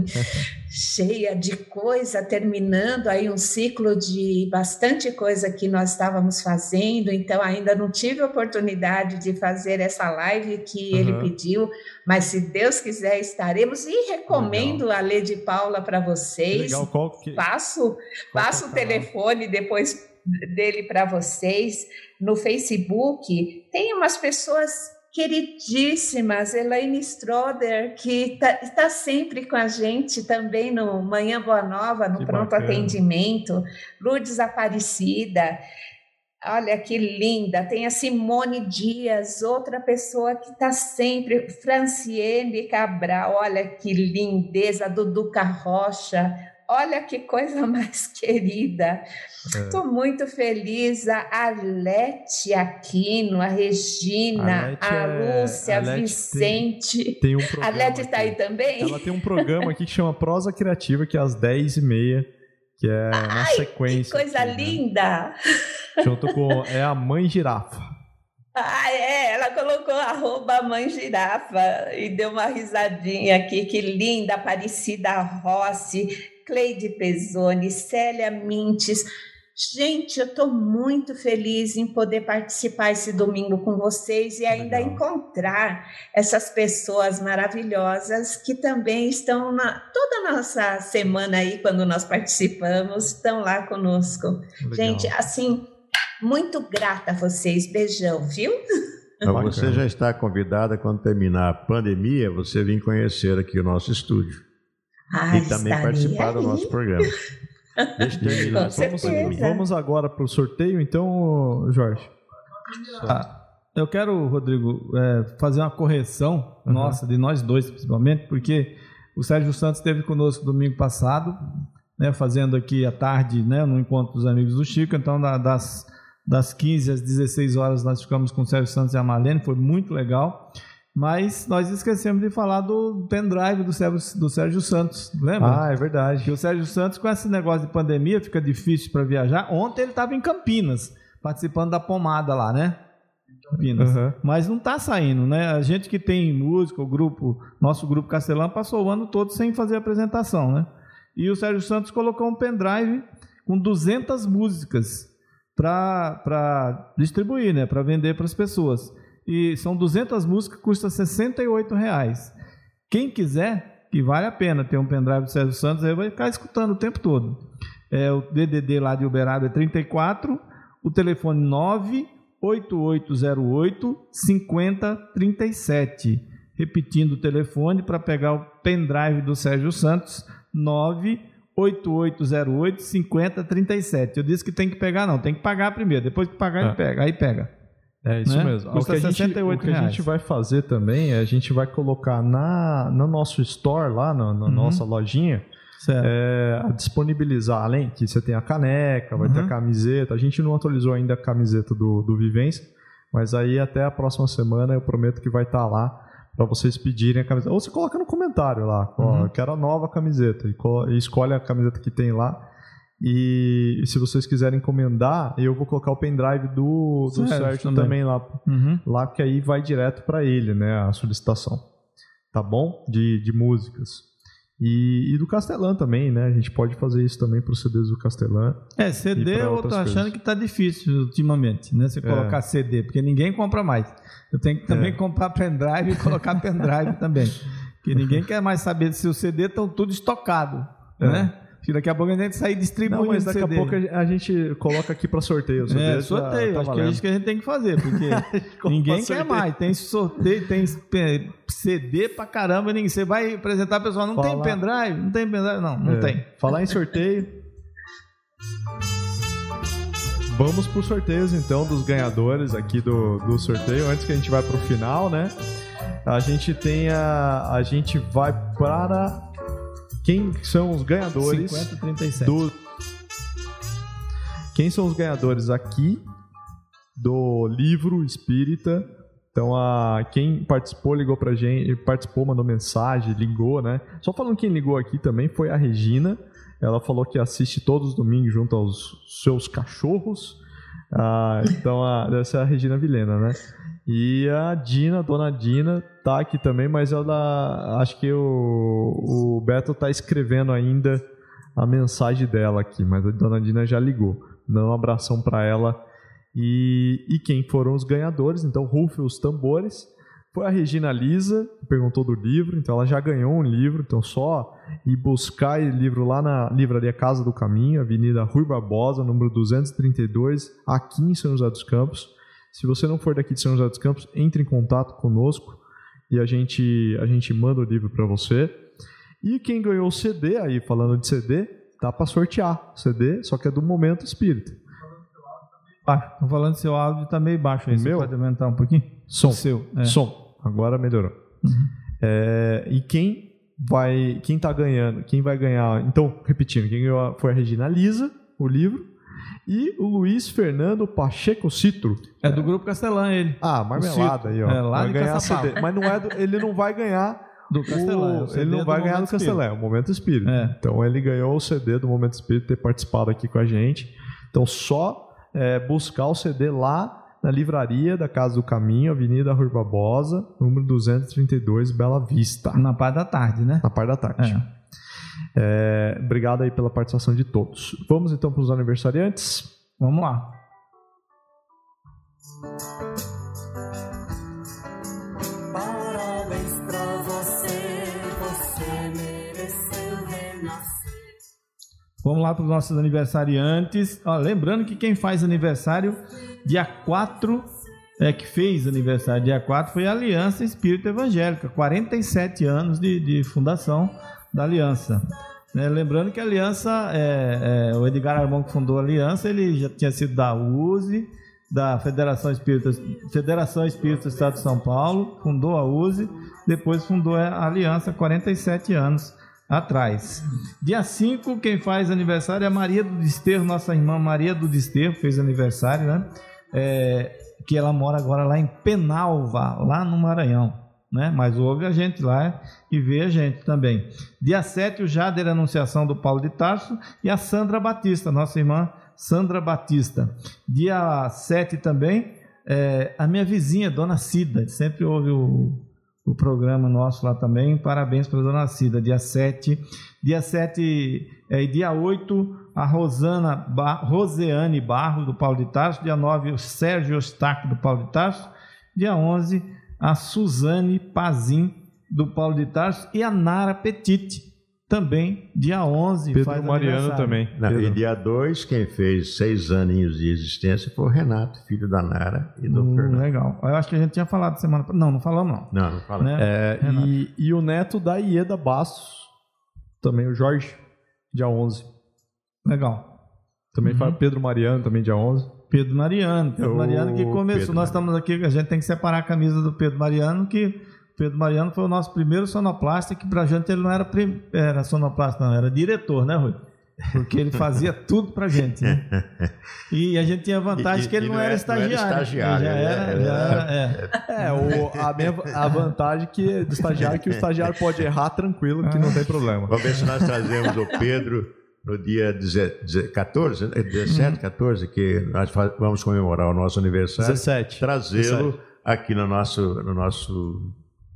cheia de coisa, terminando aí um ciclo de bastante coisa que nós estávamos fazendo, então ainda não tive oportunidade de fazer essa live que uhum. ele pediu, mas se Deus quiser estaremos, e recomendo a Alê de Paula para vocês. Legal. Qual que... Passo, passo o telefone depois dele para vocês. No Facebook tem umas pessoas queridíssimas, Elaine Stroder, que tá, está sempre com a gente também no Manhã Boa Nova, no que Pronto bacana. Atendimento, Lourdes Aparecida. Olha que linda, tem a Simone Dias, outra pessoa que está sempre, Franciene Cabral, olha que lindeza, Duduca Rocha, olha que coisa mais querida. Estou é. muito feliz, a Arlete Aquino, a Regina, a, a Lúcia, é, a Vicente. Tem, tem um a Arlete está aí também? Ela tem um programa aqui que chama Prosa Criativa, que é às dez e meia, que é Ai, na sequência. Que coisa aqui, linda! Né? Junto com... É a Mãe Girafa. Ah, é, ela colocou arroba Mãe Girafa e deu uma risadinha aqui, que linda, Aparecida Rossi, Cleide Pezzoni, Célia Mintes. Gente, eu estou muito feliz em poder participar esse domingo com vocês e ainda Legal. encontrar essas pessoas maravilhosas que também estão na, toda a nossa semana aí, quando nós participamos, estão lá conosco. Legal. Gente, assim, muito grata a vocês. Beijão, viu? Você já está convidada, quando terminar a pandemia, você vir conhecer aqui o nosso estúdio. Ah, e também participar aí. do nosso programa. Deixa eu terminar. Vamos, vamos agora para o sorteio, então, Jorge. Ah, eu quero, Rodrigo, é, fazer uma correção uhum. nossa, de nós dois principalmente, porque o Sérgio Santos esteve conosco domingo passado, né, fazendo aqui à tarde, né, no encontro dos amigos do Chico. Então, das, das quinze às dezesseis horas, nós ficamos com o Sérgio Santos e a Marlene, foi muito legal. Mas nós esquecemos de falar do pendrive do Sérgio, do Sérgio Santos, lembra? Ah, é verdade. Que o Sérgio Santos, com esse negócio de pandemia, fica difícil para viajar. Ontem ele estava em Campinas, participando da pomada lá, né? Campinas. Uhum. Mas não está saindo, né? A gente que tem música, o grupo, nosso grupo Castelã passou o ano todo sem fazer apresentação, né? E o Sérgio Santos colocou um pendrive com duzentas músicas para distribuir, né? Para vender para as pessoas. E são duzentas músicas, custa sessenta e oito reais. Quem quiser, que vale a pena ter um pendrive do Sérgio Santos, aí vai ficar escutando o tempo todo. É, o D D D lá de Uberaba é trinta e quatro, o telefone nove oito oito zero oito cinco zero três sete. Repetindo o telefone para pegar o pendrive do Sérgio Santos, nove oito oito zero oito cinco zero três sete. Eu disse que tem que pegar, não, tem que pagar primeiro. Depois que pagar, é. ele pega. Aí pega. É isso, né? Mesmo. Custa o que, a gente, sessenta e oito o que a gente vai fazer também é a gente vai colocar na, no nosso store, lá na, na uhum. nossa lojinha, é, a disponibilizar, além que você tem a caneca, vai uhum. ter a camiseta. A gente não atualizou ainda a camiseta do, do Vivência, mas aí até a próxima semana eu prometo que vai estar lá para vocês pedirem a camiseta. Ou você coloca no comentário lá, uhum. ó, quero a nova camiseta, e, e escolhe a camiseta que tem lá. E, e se vocês quiserem encomendar, eu vou colocar o pendrive do, do Sérgio, Sérgio também, também lá, uhum. lá, que aí vai direto para ele, né, a solicitação, tá bom? De, de músicas. E, e do Castelã também, né? A gente pode fazer isso também para os C Ds do Castelã. É, C D eu tô achando coisas. que tá difícil ultimamente, né? Você colocar é. C D, porque ninguém compra mais. Eu tenho que também é. comprar pendrive e colocar pendrive também. Porque ninguém quer mais saber se os C D estão tudo estocado, é. né? Daqui a pouco a gente sair distribuindo. Não, mas daqui C D. a pouco a gente coloca aqui para sorteio. O é, sorteio. Tá, tá acho valendo. que é isso que a gente tem que fazer, porque ninguém quer mais. Tem sorteio, tem C D pra caramba. Ninguém. Você vai apresentar a pessoa, não Fala... tem pendrive? Não tem pendrive? Não, não é. tem. Falar em sorteio. Vamos pro sorteios, então, dos ganhadores aqui do, do sorteio. Antes que a gente vá pro final, né? A gente tem a... A gente vai para... Quem são os ganhadores cinquenta, trinta e sete. do Quem são os ganhadores aqui do livro Espírita? Então, a quem participou, ligou pra gente, participou, mandou mensagem, ligou, né? Só falando quem ligou aqui também foi a Regina. Ela falou que assiste todos os domingos junto aos seus cachorros. Ah, então, a, deve ser a Regina Vilhena, né? E a Dina, a dona Dina, tá aqui também, mas ela, acho que o, o Beto tá escrevendo ainda a mensagem dela aqui, mas a dona Dina já ligou. Dando um abração para ela. E, e quem foram os ganhadores? Então, rufem os tambores. Foi a Regina Lisa, que perguntou do livro, então ela já ganhou um livro, então só ir buscar esse livro lá na livraria Casa do Caminho, Avenida Rui Barbosa, número duzentos e trinta e dois, aqui em São José dos Campos. Se você não for daqui de São José dos Campos, entre em contato conosco e a gente, a gente manda o livro para você. E quem ganhou o C D, aí falando de C D, tá para sortear C D, só que é do Momento Espírita. Estou falando que seu áudio está meio baixo aí, meu? Você pode aumentar um pouquinho? Som. Seu, é. Som. Agora melhorou. Uhum. É, e quem vai, quem tá ganhando, quem vai ganhar, então, repetindo, quem ganhou foi a Regina Lisa, o livro. E o Luiz Fernando Pacheco Citro. É do Grupo Castelã, ele. Ah, marmelada aí, ó. É, lá vai de ganhar C D. Mas não é do, ele não vai ganhar do Castelã. O, ele não vai ganhar do Castelã, é o Momento Espírita. É. Então ele ganhou o C D do Momento Espírita, ter participado aqui com a gente. Então só é, buscar o C D lá na livraria da Casa do Caminho, Avenida Rui Barbosa, número duzentos e trinta e dois, Bela Vista. Na parte da tarde, né? Na parte da tarde. É. É, obrigado aí pela participação de todos. Vamos então para os aniversariantes? Vamos lá. Parabéns pra você, você mereceu renascer. Vamos lá para os nossos aniversariantes. Ó, lembrando que quem faz aniversário dia quatro, é que fez aniversário dia quatro, foi a Aliança Espírita Evangélica, quarenta e sete anos de, de fundação da Aliança. É, lembrando que a Aliança, é, é, o Edgar Armon que fundou a Aliança, ele já tinha sido da U S E, da Federação Espírita, Federação Espírita do Estado de São Paulo, fundou a U S E, depois fundou a Aliança, quarenta e sete anos atrás. Dia cinco, quem faz aniversário é a Maria do Desterro, nossa irmã Maria do Desterro, fez aniversário, né? É, que ela mora agora lá em Penalva, lá no Maranhão. Né? Mas ouve a gente lá e vê a gente também. Dia sete, o Jader Anunciação do Paulo de Tarso e a Sandra Batista, nossa irmã Sandra Batista. Dia sete também, É, a minha vizinha, Dona Cida, sempre ouve o, o programa nosso lá também. Parabéns para a Dona Cida, dia sete. Dia sete é, e dia oito, a Rosana ba- Roseane Barros, do Paulo de Tarso. Dia nove, o Sérgio Eustáquio, do Paulo de Tarso. Dia onze, a Suzane Pazin, do Paulo de Tarso. E a Nara Petit, também, dia onze. Pedro faz Mariano também. Não, Pedro. e dia dois, quem fez seis aninhos de existência foi o Renato, filho da Nara e do Hum, Fernando. legal. Eu acho que a gente tinha falado semana passada. Não, não falamos não. Não, não fala. Né? É, Renato. e, e o neto da Ieda Bastos, também o Jorge, dia onze. Legal. Também Uhum. fala Pedro Mariano, também dia onze. Pedro Mariano. Pedro Ô, Mariano que começou. Pedro Nós Mariano. estamos aqui, a gente tem que separar a camisa do Pedro Mariano, que Pedro Mariano foi o nosso primeiro sonoplasta, que pra gente ele não era, prim... era sonoplasta, não, era diretor, né, Rui? Porque ele fazia tudo pra gente, né? E a gente tinha a vantagem E- que ele e não, não era era- não era estagiário. estagiário, Ele já ele era, era- já era, é. É, o, a, minha, a vantagem que, do estagiário é que o estagiário pode errar tranquilo, que não tem problema. Vamos ver se nós trazemos o Pedro no dia quatorze, né? dezessete, quatorze, que nós fa- vamos comemorar o nosso aniversário. dezessete. Trazê-lo dezessete. aqui no nosso, no nosso,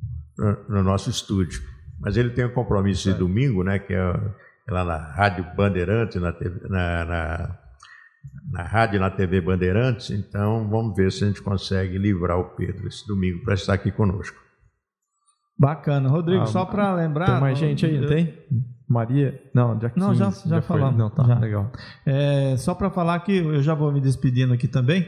no nosso estúdio. Mas ele tem um compromisso de domingo, né? Que é lá na Rádio Bandeirantes, na, T V, na, na, na rádio e na T V Bandeirantes. Então vamos ver se a gente consegue livrar o Pedro esse domingo para estar aqui conosco. Bacana. Rodrigo, Ah, só para lembrar... Tem mais gente aí, não tem? Maria? Não, dia quinze. Não, já, já, foi. falamos. Não, tá, já. legal. É, só para falar que eu já vou me despedindo aqui também.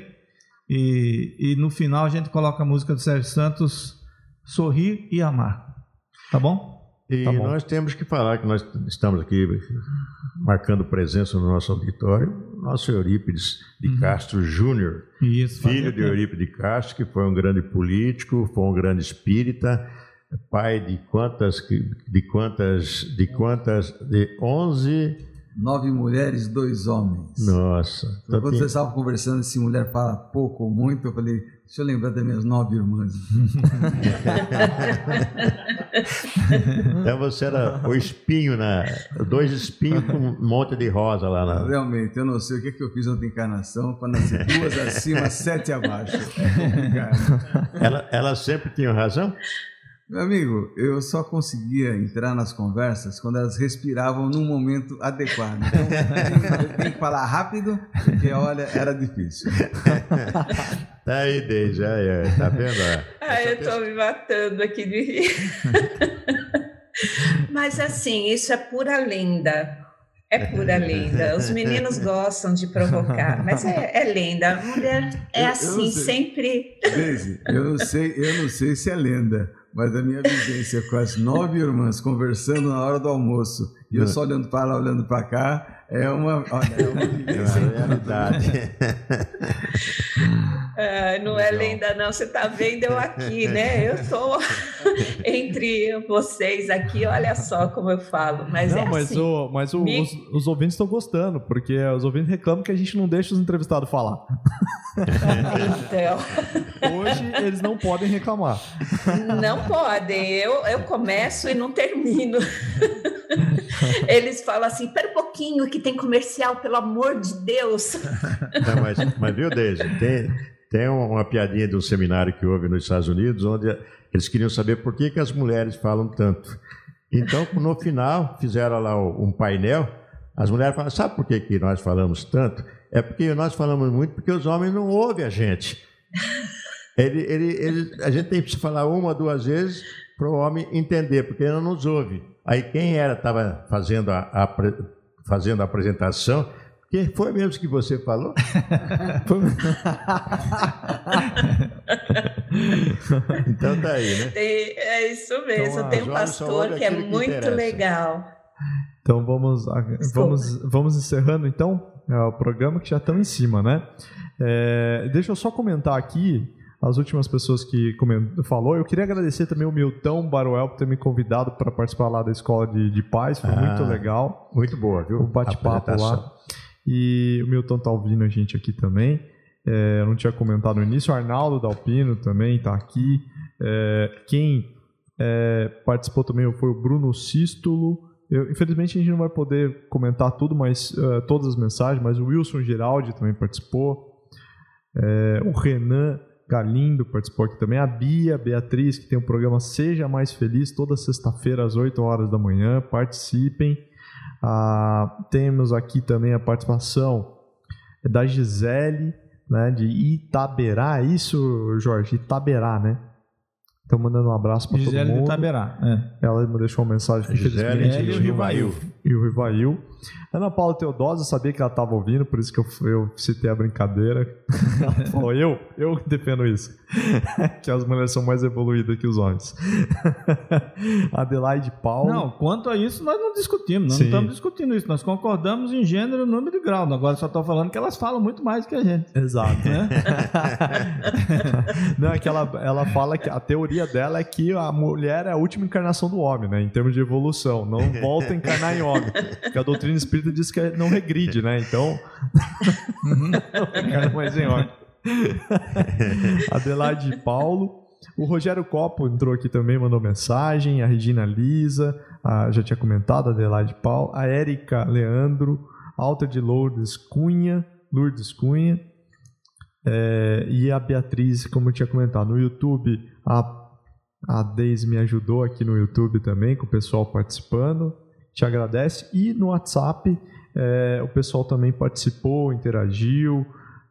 E, e no final a gente coloca a música do Sérgio Santos, Sorrir e Amar. Tá bom? E Tá bom. nós temos que falar que nós estamos aqui marcando presença no nosso auditório, nosso Eurípides de Uhum. Castro Júnior, Isso. filho fazia de tempo. Eurípides de Castro, que foi um grande político, foi um grande espírita, pai de quantas, de quantas, de quantas, de onze, Nove mulheres, dois homens. nossa. Então, Então, quando tem- vocês estavam conversando se mulher fala pouco ou muito, eu falei, deixa eu lembrar das minhas nove irmãs. então você era o espinho, na, dois espinhos com um monte de rosa lá na... Realmente, eu não sei o que, que eu fiz outra encarnação para nascer duas acima, sete abaixo. É complicado. Ela, ela sempre tinha razão? Meu amigo, eu só conseguia entrar nas conversas quando elas respiravam num momento adequado. Então, eu tenho que falar rápido, porque, olha, era difícil. Tá aí, Deise, já é, tá vendo? Ah, eu estou me matando aqui de rir. Mas assim, isso é pura lenda. É pura lenda. Os meninos gostam de provocar, mas é, é lenda. A mulher é Eu- eu assim, sei. sempre. Deise, eu não sei, eu não sei se é lenda, mas a minha vivência com as nove irmãs conversando na hora do almoço e eu só olhando para lá, olhando para cá, é uma, olha, é uma vivência. É uma realidade. Ah, não é lenda, não. Você está vendo eu aqui, né? Eu estou entre vocês aqui, olha só como eu falo. Mas não, é mas, assim. o, mas o- Me- os, os ouvintes estão gostando, porque os ouvintes reclamam que a gente não deixa os entrevistados falar. Então, Hoje eles não podem reclamar. não podem. Eu, eu começo e não termino. Eles falam assim, pera um pouquinho que tem comercial, pelo amor de Deus. Não, mas, mas viu, Deise, tem, tem uma piadinha de um seminário que houve nos Estados Unidos, onde eles queriam saber por que, que as mulheres falam tanto. Então, no final, fizeram lá um painel, as mulheres falaram, sabe por que, que nós falamos tanto? É porque nós falamos muito porque os homens não ouvem a gente. Ele, ele, ele, a gente tem que falar uma, duas vezes para o homem entender, porque ele não nos ouve. Aí quem era estava fazendo a, a, fazendo a apresentação, que foi mesmo que você falou? Foi... Então tá aí, né? Tem- é isso mesmo. Então, tem as um horas só pastor olham que é aquilo que muito interessa. legal. Então vamos, vamos, vamos encerrando então é, o programa, que já estão em cima, né? É, deixa eu só comentar aqui as últimas pessoas que comentou, falou. Eu queria agradecer também o Milton Baruel por ter me convidado para participar lá da Escola de, de Paz. Foi Ah, muito legal. Muito boa, viu? O bate-papo lá. Apresentação. E o Milton tá ouvindo a gente aqui também. É, eu não tinha comentado no início. O Arnaldo Dalpino também está aqui. É, quem é, participou também foi o Bruno Sístolo. Eu, infelizmente a gente não vai poder comentar tudo, mas uh, todas as mensagens. Mas o Wilson Giraldi também participou. É, o Renan Galindo participou aqui também, a Bia, a Beatriz, que tem o programa Seja Mais Feliz, toda sexta-feira às oito horas da manhã, participem. Ah, temos aqui também a participação da Gisele, né, de Itaberá, é isso, Jorge? Itaberá, né? Então, mandando um abraço para todo mundo. Gisele de Itaberá, é. Ela me deixou uma mensagem. Gisele e o Rivail. E o Rivail. Ana Paula Teodosa, sabia que ela estava ouvindo, por isso que eu, eu citei a brincadeira. Ela falou, eu, eu defendo isso. Que as mulheres são mais evoluídas que os homens. Adelaide Paulo. Não, quanto a isso, nós não discutimos. Nós Sim. não estamos discutindo isso. Nós concordamos em gênero, número e grau. Agora só estou falando que elas falam muito mais que a gente. Exato. Né? Não, é que ela, ela fala que a teoria dela é que a mulher é a última encarnação do homem, né? Em termos de evolução. Não volta a encarnar em homem. Porque a doutrina espírita diz que não regride, né? Então, não encarna mais em homem. Adelaide Paulo. O Rogério Copo entrou aqui também, mandou mensagem. A Regina Lisa, a, já tinha comentado, a Adelaide Paulo. A Érica Leandro. Alta de Lourdes Cunha. Lourdes Cunha. É, e a Beatriz, como eu tinha comentado, no YouTube, a, a Deise me ajudou aqui no YouTube também, com o pessoal participando. Te agradece. E no WhatsApp, é, o pessoal também participou, interagiu.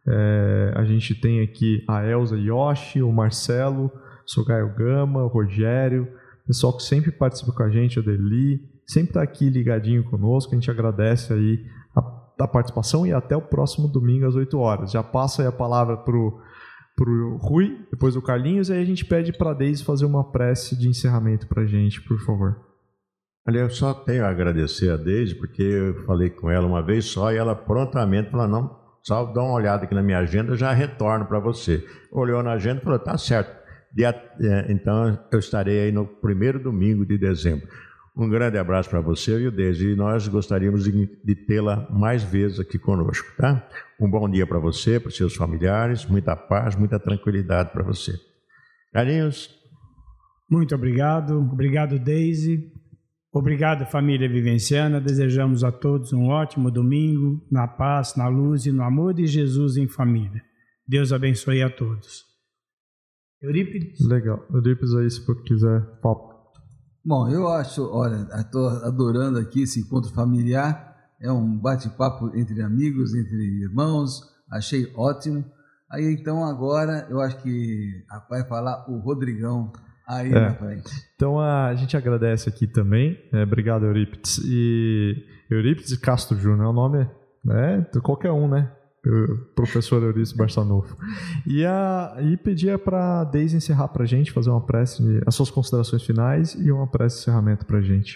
É, a gente tem aqui a Elza Yoshi, o Marcelo, Sogaio Gama, o Rogério, o pessoal que sempre participa com a gente, o Deli, sempre está aqui ligadinho conosco. A gente agradece aí a, a participação e até o próximo domingo às oito horas. Já passa aí a palavra pro pro Rui, depois o Carlinhos, e aí a gente pede para a Deise fazer uma prece de encerramento para a gente, por favor. Olha, eu só tenho a agradecer a Deise, porque eu falei com ela uma vez só e ela prontamente falou, não, só dá uma olhada aqui na minha agenda, já retorno para você. Olhou na agenda e falou, tá certo, Dia, é, então eu estarei aí no primeiro domingo de dezembro. Um grande abraço para você e o Deise, e nós gostaríamos de, de tê-la mais vezes aqui conosco, tá? Um bom dia para você, para os seus familiares, muita paz, muita tranquilidade para você. Carlinhos? Muito obrigado, obrigado Deise. Obrigado, família vivenciana. Desejamos a todos um ótimo domingo, na paz, na luz e no amor de Jesus em família. Deus abençoe a todos. Eurípides? Legal. Eurípides aí, se for quiser, papo. Bom, eu acho, olha, estou adorando aqui esse encontro familiar. É um bate-papo entre amigos, entre irmãos. Achei ótimo. Aí, então, agora, eu acho que vai falar o Rodrigão aí é. na frente. Então a gente agradece aqui também, é, obrigado Eurípides, e Eurípides Castro Júnior, o nome é qualquer um, né? O professor Eurípides Barçanufo. E, a, e pedia para a Deise encerrar para a gente, fazer uma prece, as suas considerações finais e uma prece de encerramento para a gente.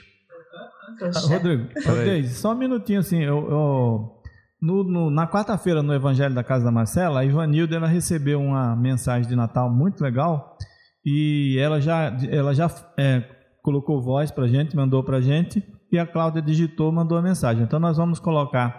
Ah, Rodrigo, Deise, só um minutinho assim, eu, eu, no, no, na quarta-feira no Evangelho da Casa da Marcela, a Ivanilda ela recebeu uma mensagem de Natal muito legal. E ela já, ela já é, colocou voz para a gente, mandou para a gente, e a Cláudia digitou, mandou a mensagem. Então nós vamos colocar,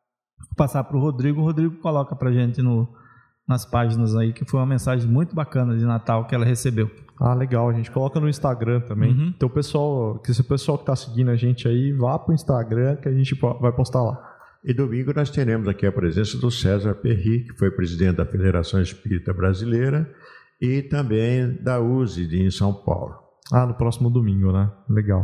passar para o Rodrigo, o Rodrigo coloca para a gente no, nas páginas aí, que foi uma mensagem muito bacana de Natal que ela recebeu. Ah, legal, a gente coloca no Instagram também. Uhum. Então o pessoal, que se o pessoal que está seguindo a gente aí, vá para o Instagram que a gente vai postar lá. E domingo nós teremos aqui a presença do César Perry, que foi presidente da Federação Espírita Brasileira, e também da U S E em São Paulo. Ah, no próximo domingo, né? Legal.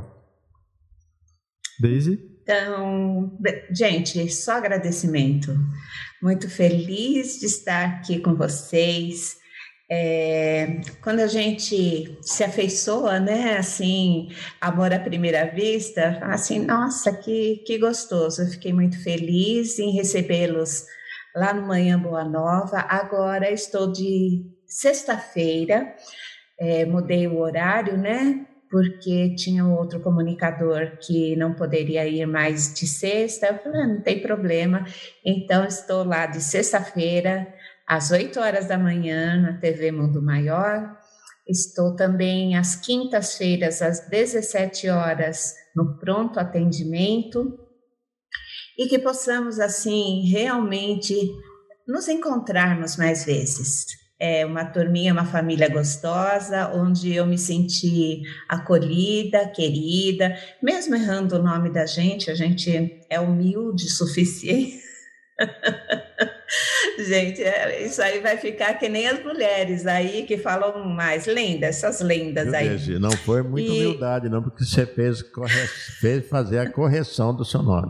Deise? Então, gente, só agradecimento. Muito feliz de estar aqui com vocês. É, quando a gente se afeiçoa, né, assim, amor à primeira vista, assim, nossa, que, que gostoso. Eu fiquei muito feliz em recebê-los lá no Manhã Boa Nova. Agora estou de sexta-feira, é, mudei o horário, né? Porque tinha um outro comunicador que não poderia ir mais de sexta. Eu falei, ah, não tem problema. Então, estou lá de sexta-feira, às oito horas da manhã, na T V Mundo Maior. Estou também às quintas-feiras, às dezessete horas, no pronto atendimento. E que possamos, assim, realmente nos encontrarmos mais vezes. É uma turminha, uma família gostosa, onde eu me senti acolhida, querida, mesmo errando o nome da gente, a gente é humilde o suficiente, Gente, é, isso aí vai ficar que nem as mulheres aí que falam mais. Lendas, essas lendas Meu aí. Deus, não foi muita E- humildade, não, porque você fez, corre... fez fazer a correção do seu nome.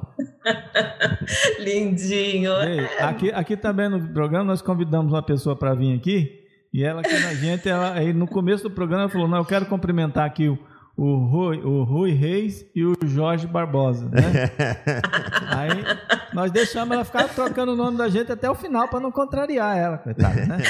Lindinho. Ei, aqui, aqui também no programa nós convidamos uma pessoa para vir aqui e ela aqui na gente, ela, aí no começo do programa ela falou, não, eu quero cumprimentar aqui o, o, Rui, o Rui Reis e o Jorge Barbosa, né? Aí nós deixamos ela ficar trocando o nome da gente até o final para não contrariar ela, coitada, né?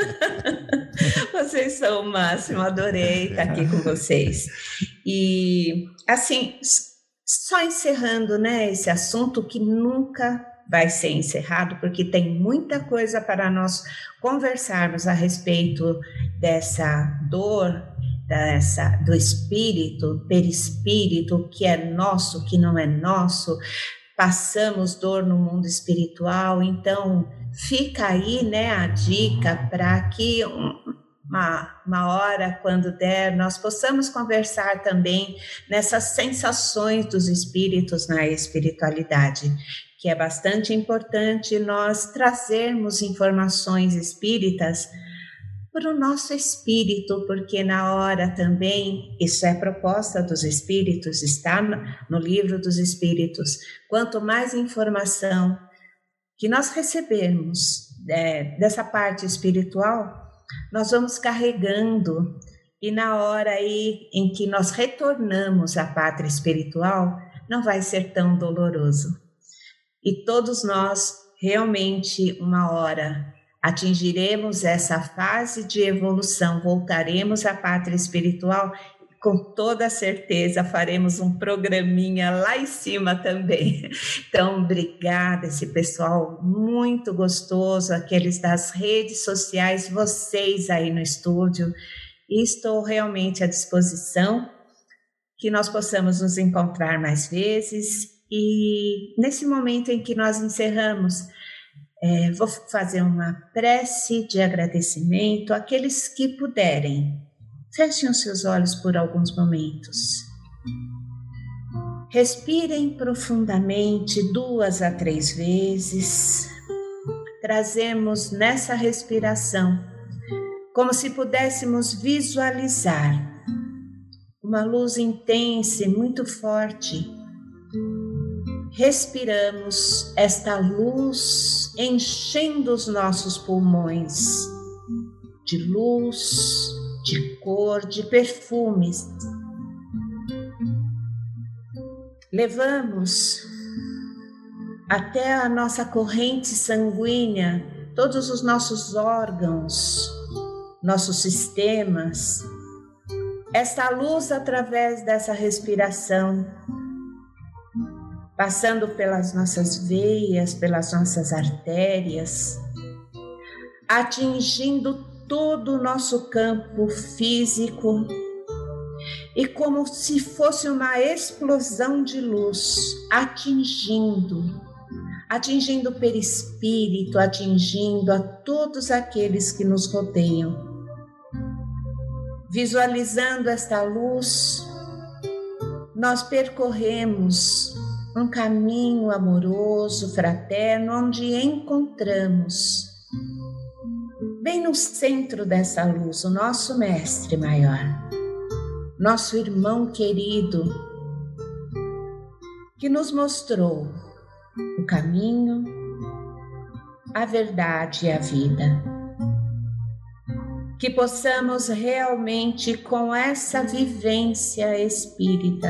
Vocês são o máximo, adorei estar aqui com vocês. E, assim, s- só encerrando, né, esse assunto que nunca vai ser encerrado, porque tem muita coisa para nós conversarmos a respeito dessa dor, dessa, do espírito, perispírito, que é nosso, que não é nosso. Passamos dor no mundo espiritual, então fica aí, né, a dica para que um- uma, uma hora, quando der, nós possamos conversar também nessas sensações dos espíritos na espiritualidade, que é bastante importante nós trazermos informações espíritas para o nosso espírito, porque na hora também, isso é proposta dos espíritos, está no, no livro dos espíritos, quanto mais informação que nós recebermos é, dessa parte espiritual, nós vamos carregando, e na hora aí em que nós retornamos à pátria espiritual, não vai ser tão doloroso. E todos nós, realmente, uma hora, atingiremos essa fase de evolução, voltaremos à pátria espiritual, e com toda certeza faremos um programinha lá em cima também. Então, obrigada, esse pessoal muito gostoso, aqueles das redes sociais, vocês aí no estúdio, e estou realmente à disposição, que nós possamos nos encontrar mais vezes, e nesse momento em que nós encerramos, é, vou fazer uma prece de agradecimento àqueles que puderem. Fechem os seus olhos por alguns momentos. Respirem profundamente duas a três vezes. Trazemos nessa respiração como se pudéssemos visualizar uma luz intensa e muito forte. Respiramos esta luz enchendo os nossos pulmões de luz, de cor, de perfumes. Levamos até a nossa corrente sanguínea todos os nossos órgãos, nossos sistemas, esta luz através dessa respiração, passando pelas nossas veias, pelas nossas artérias, atingindo todo o nosso campo físico e como se fosse uma explosão de luz, atingindo, atingindo o perispírito, atingindo a todos aqueles que nos rodeiam. Visualizando esta luz, nós percorremos um caminho amoroso, fraterno, onde encontramos, bem no centro dessa luz, o nosso mestre maior, nosso irmão querido, que nos mostrou o caminho, a verdade e a vida. Que possamos realmente, com essa vivência espírita,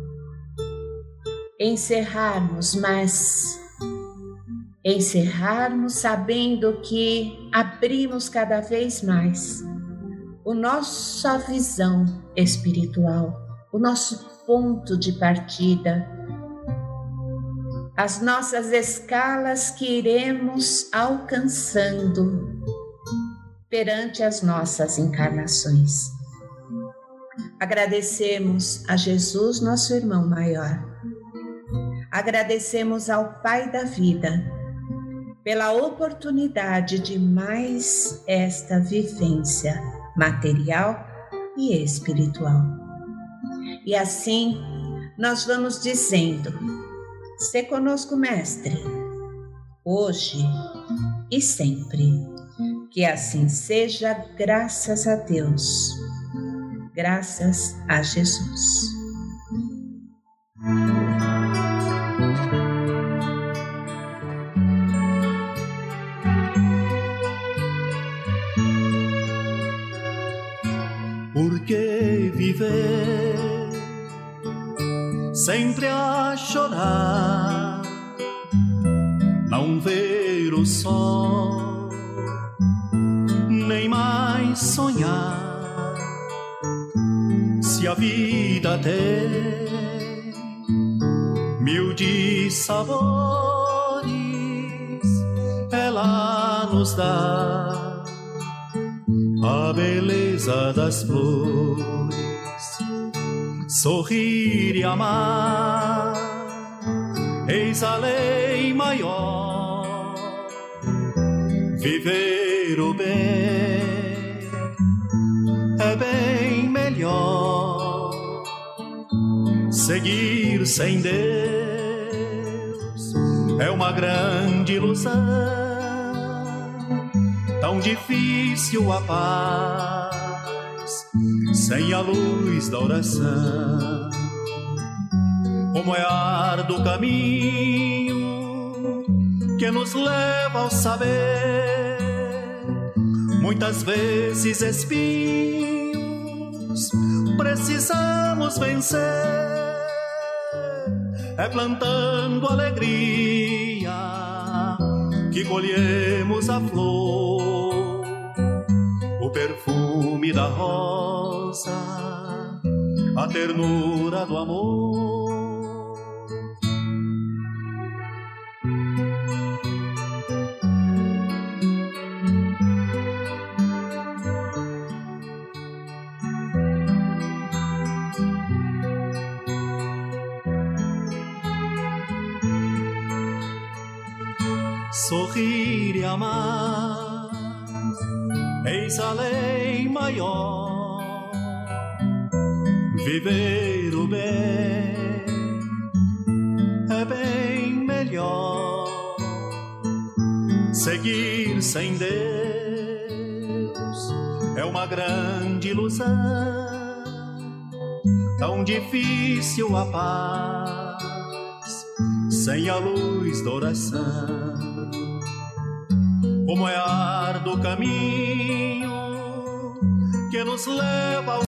encerrarmos, mas encerrarmos sabendo que abrimos cada vez mais a nossa visão espiritual, o nosso ponto de partida, as nossas escalas que iremos alcançando perante as nossas encarnações. Agradecemos a Jesus, nosso irmão maior. Agradecemos ao Pai da vida pela oportunidade de mais esta vivência material e espiritual. E assim nós vamos dizendo: se conosco, Mestre, hoje e sempre. Que assim seja, graças a Deus, graças a Jesus. Por que viver sempre a chorar, não ver o sol, nem mais sonhar? Se a vida tem mil dissabores, ela nos dá a beleza das flores. Sorrir e amar, eis a lei maior. Viver o bem é bem melhor. Seguir sem Deus é uma grande ilusão. Tão difícil a paz sem a luz da oração. Como é árduo o caminho que nos leva ao saber, muitas vezes espinhos precisamos vencer. É plantando alegria que colhemos a flor, o perfume da rosa, a ternura do amor. Sorrir e amar, eis a lei maior. Viver o bem é bem melhor. Seguir sem Deus é uma grande ilusão. Tão difícil a paz sem a luz da oração. Como é árduo o caminho que nos leva ao